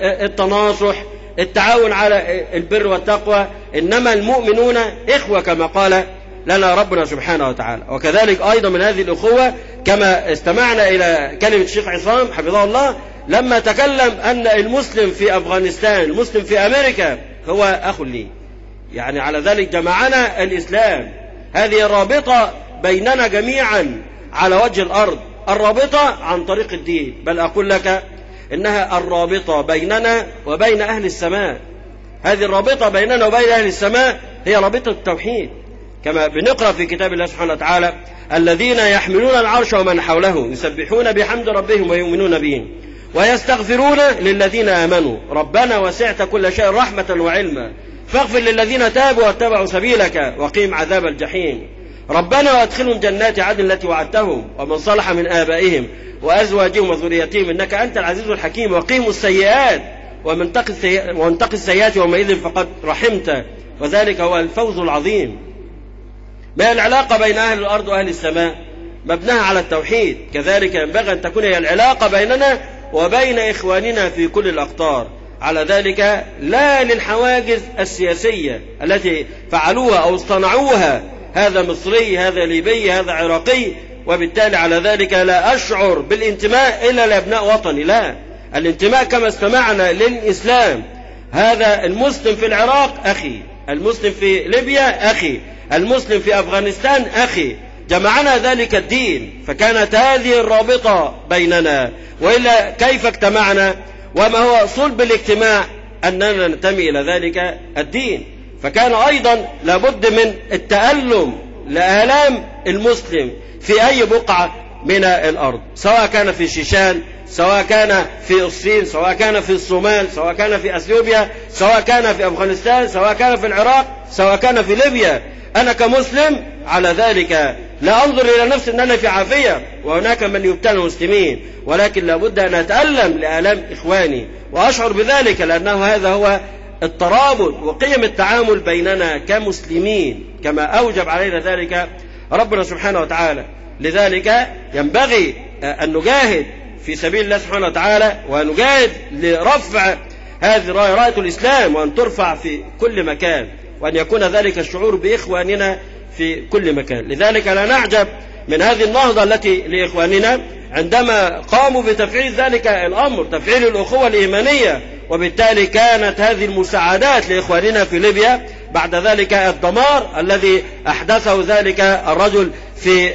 التناصح، التعاون على البر والتقوى. إنما المؤمنون إخوة كما قال لنا ربنا سبحانه وتعالى. وكذلك أيضا من هذه الأخوة كما استمعنا إلى كلمة الشيخ عصام حفظه الله لما تكلم أن المسلم في أفغانستان، المسلم في أمريكا هو أخ لي، يعني على ذلك جمعنا الإسلام. هذه الرابطة بيننا جميعا على وجه الأرض، الرابطة عن طريق الدين، بل أقول لك إنها الرابطة بيننا وبين أهل السماء. هذه الرابطة بيننا وبين أهل السماء هي رابطة التوحيد، كما بنقرأ في كتاب الله سبحانه وتعالى: الذين يحملون العرش ومن حوله يسبحون بحمد ربهم ويؤمنون به ويستغفرون للذين آمنوا ربنا وسعت كل شيء رحمة وعلما فاغفر للذين تابوا واتبعوا سبيلك وقيم عذاب الجحيم ربنا وادخلهم جنات عدن التي وعدتهم ومن صلح من آبائهم وأزواجهم وذريتهم إنك أنت العزيز الحكيم وقيموا السيئات وانتقي السيئات يومئذ فقد رحمت وذلك هو الفوز العظيم. ما العلاقة بين أهل الأرض وأهل السماء؟ مبناها على التوحيد. كذلك ينبغي أن تكون هي العلاقة بيننا وبين إخواننا في كل الأقطار. على ذلك لا للحواجز السياسية التي فعلوها أو اصطنعوها، هذا مصري، هذا ليبي، هذا عراقي، وبالتالي على ذلك لا أشعر بالانتماء إلا لأبناء وطني. لا، الانتماء كما استمعنا للإسلام. هذا المسلم في العراق أخي، المسلم في ليبيا أخي، المسلم في أفغانستان أخي، جمعنا ذلك الدين. فكانت هذه الرابطة بيننا، وإلا كيف اجتمعنا؟ وما هو صلب الاجتماع؟ أننا ننتمي إلى ذلك الدين. فكان أيضا لابد من التألم لآلام المسلم في أي بقعة من الأرض، سواء كان في شيشان، سواء كان في الصين، سواء كان في الصومال، سواء كان في أثيوبيا، سواء كان في أفغانستان، سواء كان في العراق، سواء كان في ليبيا. أنا كمسلم على ذلك لا أنظر إلى نفسي أن أنا في عافية، وهناك من يبتلى المسلمين، ولكن لابد أن أتألم لآلام إخواني وأشعر بذلك، لأنه هذا هو الترابط وقيم التعامل بيننا كمسلمين كما أوجب علينا ذلك ربنا سبحانه وتعالى. لذلك ينبغي أن نجاهد في سبيل الله سبحانه وتعالى، ونجاهد لرفع هذه راية الإسلام، وأن ترفع في كل مكان، وأن يكون ذلك الشعور بإخواننا في كل مكان. لذلك لا نعجب من هذه النهضة التي لإخواننا عندما قاموا بتفعيل ذلك الأمر، تفعيل الأخوة الإيمانية، وبالتالي كانت هذه المساعدات لإخواننا في ليبيا بعد ذلك الدمار الذي أحدثه ذلك الرجل في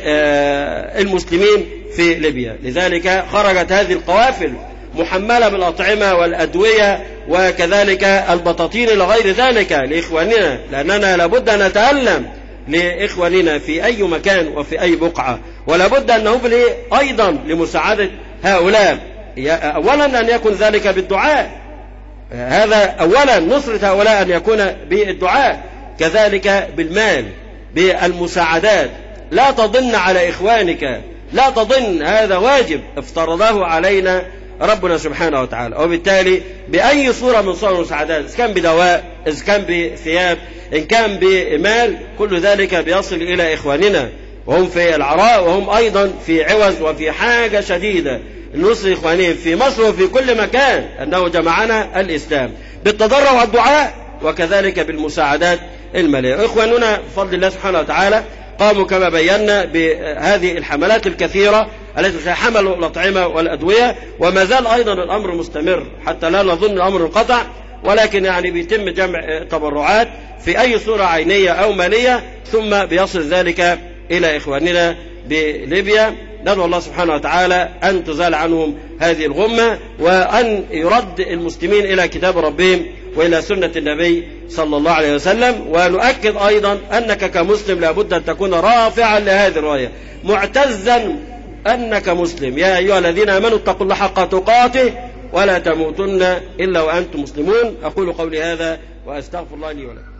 المسلمين في ليبيا. لذلك خرجت هذه القوافل محملة بالأطعمة والأدوية وكذلك البطاطين إلى غير ذلك لإخواننا، لأننا لابد أن نتألم لإخواننا في أي مكان وفي أي بقعة، ولابد أن نبلي أيضا لمساعدة هؤلاء. أولا أن يكون ذلك بالدعاء، هذا أولا نصرة هؤلاء أن يكون بالدعاء، كذلك بالمال بالمساعدات. لا تضن على إخوانك، لا تضن، هذا واجب افترضه علينا ربنا سبحانه وتعالى. وبالتالي بأي صورة من صور المساعدات، إذا كان بدواء، إذا كان بثياب، إن كان بمال، كل ذلك بيصل إلى إخواننا وهم في العراء، وهم أيضا في عوز وفي حاجة شديدة لنصر إخوانهم في مصر وفي كل مكان، أنه جمعنا الإسلام بالتضرع والدعاء وكذلك بالمساعدات المالية. إخواننا بفضل الله سبحانه وتعالى قاموا كما بينا بهذه الحملات الكثيرة التي حملوا الأطعمة والأدوية، وما زال أيضا الأمر مستمر حتى لا نظن الأمر انقطع، ولكن يعني بيتم جمع تبرعات في أي صورة عينية أو مالية، ثم بيصل ذلك إلى إخواننا بليبيا. ندعو الله سبحانه وتعالى أن تزال عنهم هذه الغمة، وأن يرد المسلمين إلى كتاب ربهم وإلى سنة النبي صلى الله عليه وسلم. ونؤكد أيضا أنك كمسلم لابد أن تكون رافعا لهذه الراية، معتزا أنك مسلم. يا أيها الذين آمنوا اتقوا الله حق تقاته ولا تموتن إلا وأنتم مسلمون. أقول قولي هذا وأستغفر الله لي ولكم.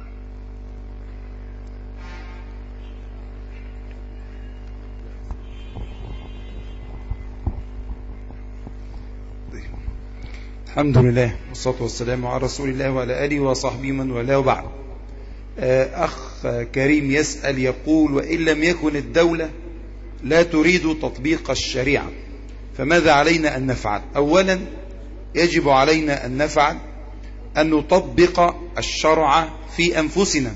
الحمد لله والصلاة والسلام على رسول الله وعلى آله وصحبه من والاه، وبعد. أخ كريم يسأل يقول: وإن لم يكن الدولة لا تريد تطبيق الشريعة فماذا علينا أن نفعل؟ أولا يجب علينا أن نفعل أن نطبق الشرع في أنفسنا،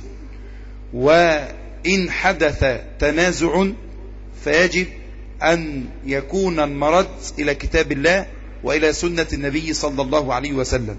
وإن حدث تنازع فيجب أن يكون المرد إلى كتاب الله وإلى سنة النبي صلى الله عليه وسلم،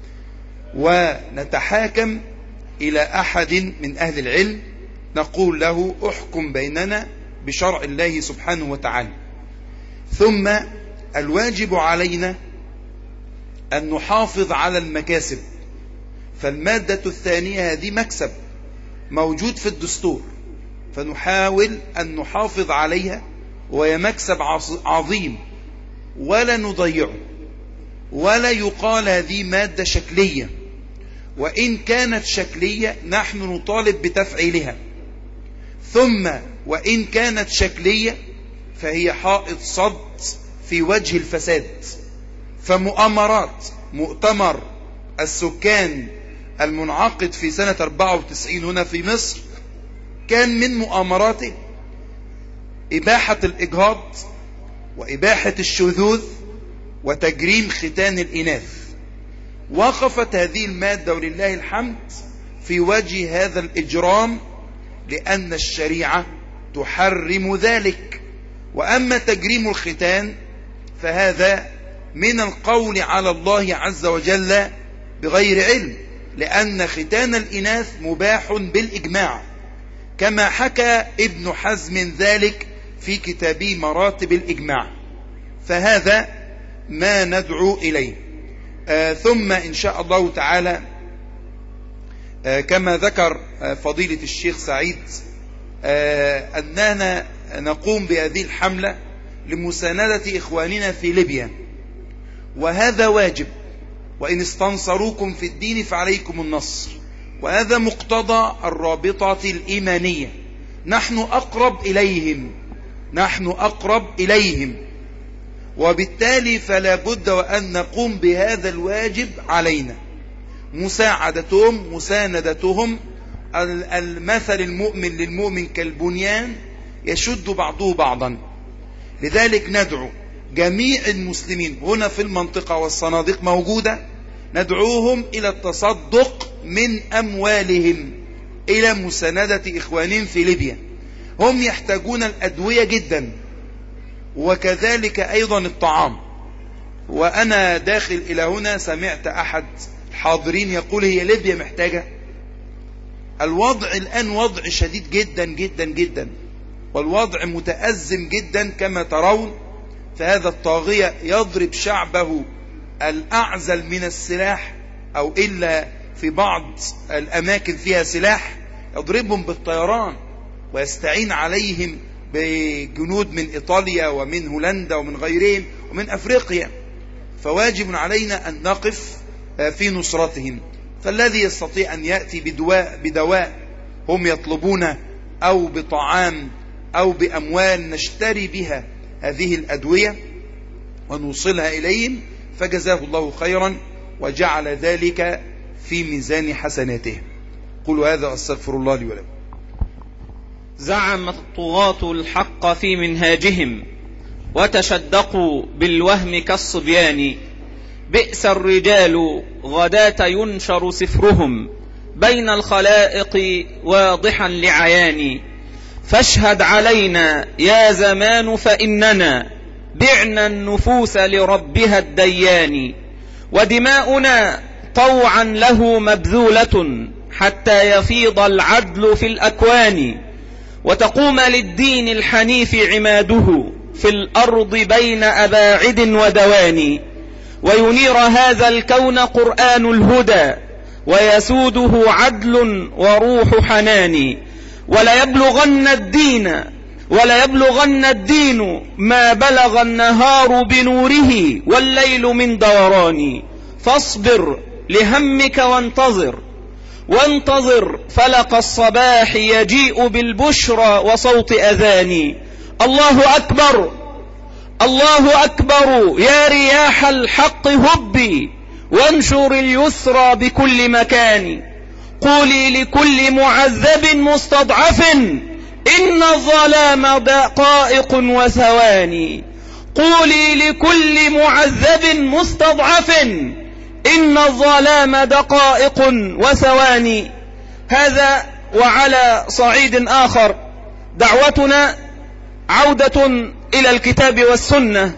ونتحاكم إلى أحد من أهل العلم نقول له: احكم بيننا بشرع الله سبحانه وتعالى. ثم الواجب علينا أن نحافظ على المكاسب، فالمادة الثانية هذه مكسب موجود في الدستور، فنحاول أن نحافظ عليها، وهي مكسب عظيم ولا نضيعه، ولا يقال هذه مادة شكلية، وإن كانت شكلية نحن نطالب بتفعيلها. ثم وإن كانت شكلية فهي حائط صد في وجه الفساد. فمؤامرات مؤتمر السكان المنعقد في سنة 94 هنا في مصر كان من مؤامراته إباحة الإجهاض وإباحة الشذوذ وتجريم ختان الإناث. وقفت هذه المادة ولله الحمد في وجه هذا الإجرام، لأن الشريعة تحرم ذلك. وأما تجريم الختان فهذا من القول على الله عز وجل بغير علم، لأن ختان الإناث مباح بالإجماع، كما حكى ابن حزم ذلك في كتابه مراتب الإجماع. فهذا ما ندعو إليه. ثم إن شاء الله تعالى كما ذكر فضيلة الشيخ سعيد أننا نقوم بهذه الحملة لمساندة إخواننا في ليبيا، وهذا واجب، وإن استنصروكم في الدين فعليكم النصر، وهذا مقتضى الرابطة الإيمانية. نحن أقرب إليهم، وبالتالي فلا بد وأن نقوم بهذا الواجب علينا، مساندتهم. المثل المؤمن للمؤمن كالبنيان يشد بعضه بعضا. لذلك ندعو جميع المسلمين هنا في المنطقة، والصناديق موجودة، ندعوهم إلى التصدق من أموالهم إلى مساندة إخوانهم في ليبيا. هم يحتاجون الأدوية جدا، وكذلك أيضا الطعام. وأنا داخل إلى هنا سمعت أحد الحاضرين يقول هي ليبيا محتاجة. الوضع الآن وضع شديد جدا جدا جدا، والوضع متأزم جدا كما ترون. فهذا الطاغية يضرب شعبه الأعزل من السلاح، أو إلا في بعض الأماكن فيها سلاح يضربهم بالطيران، ويستعين عليهم بجنود من إيطاليا ومن هولندا ومن غيرهم ومن أفريقيا. فواجب علينا أن نقف في نصرتهم. فالذي يستطيع أن يأتي بدواء هم يطلبون، أو بطعام، أو بأموال نشتري بها هذه الأدوية ونوصلها إليهم، فجزاه الله خيرا وجعل ذلك في ميزان حسناته. قولوا هذا أستغفر الله لي ولكم. زعم الطغاة الحق في منهاجهم، وتشدقوا بالوهم كالصبيان. بئس الرجال غداة ينشر سفرهم، بين الخلائق واضحا لعيان. فاشهد علينا يا زمان فإننا بعنا النفوس لربها الديان. ودماؤنا طوعا له مبذولة، حتى يفيض العدل في الأكوان. وتقوم للدين الحنيف عماده، في الأرض بين أباعد ودوان. وينير هذا الكون قرآن الهدى، ويسوده عدل وروح حنان. وليبلغن الدين ما بلغ النهار بنوره، والليل من دوران. فاصبر لهمك وانتظر فلق الصباح يجيء بالبشرى وصوت أذان. الله أكبر الله أكبر يا رياح الحق هبي، وانشر اليسرى بكل مكان. قولي لكل معذب مستضعف، إن الظلام دقائق وثواني. قولي لكل معذب مستضعف، إن الظلام دقائق وثواني. هذا وعلى صعيد آخر دعوتنا عودة إلى الكتاب والسنة،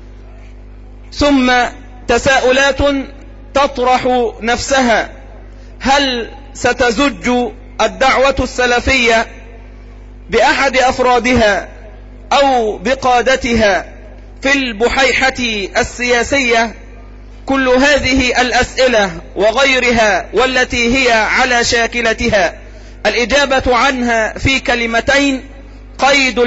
ثم تساؤلات تطرح نفسها: هل ستزج الدعوة السلفية بأحد أفرادها أو بقادتها في البحيحة السياسية؟ كل هذه الأسئلة وغيرها والتي هي على شاكلتها الإجابة عنها في كلمتين: قيد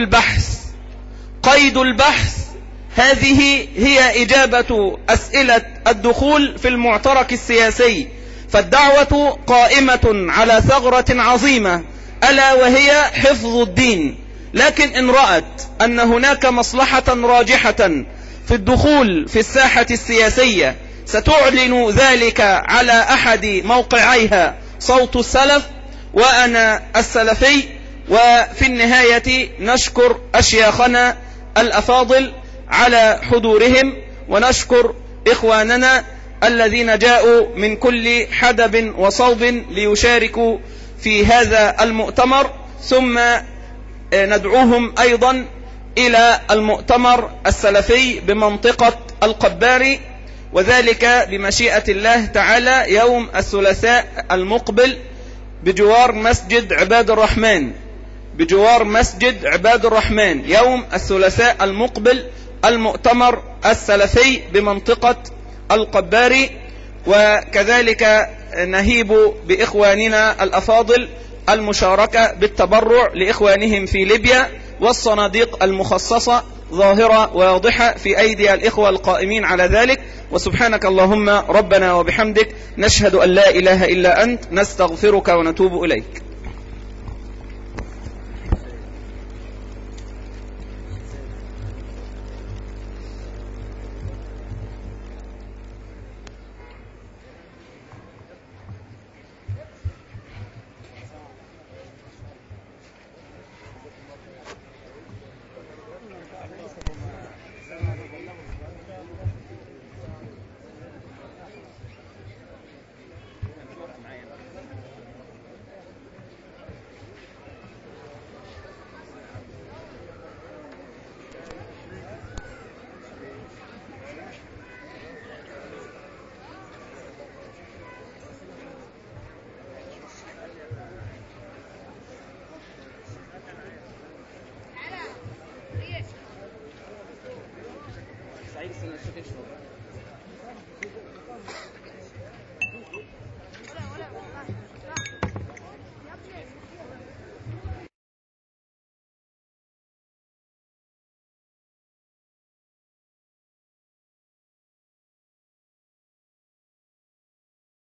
البحث. هذه هي إجابة أسئلة الدخول في المعترك السياسي. فالدعوة قائمة على ثغرة عظيمة، ألا وهي حفظ الدين. لكن إن رأت أن هناك مصلحة راجحة في الدخول في الساحة السياسية، ستعلن ذلك على أحد موقعيها صوت السلف وأنا السلفي. وفي النهاية نشكر أشياخنا الأفاضل على حضورهم، ونشكر إخواننا الذين جاءوا من كل حدب وصوب ليشاركوا في هذا المؤتمر، ثم ندعوهم أيضا إلى المؤتمر السلفي بمنطقة القباري، وذلك بمشيئة الله تعالى يوم الثلاثاء المقبل بجوار مسجد عباد الرحمن. يوم الثلاثاء المقبل المؤتمر السلفي بمنطقة القباري. وكذلك نهيب بإخواننا الأفاضل المشاركة بالتبرع لإخوانهم في ليبيا، والصناديق المخصصة ظاهرة واضحة في أيدي الإخوة القائمين على ذلك. وسبحانك اللهم ربنا وبحمدك، نشهد أن لا إله إلا أنت، نستغفرك ونتوب إليك.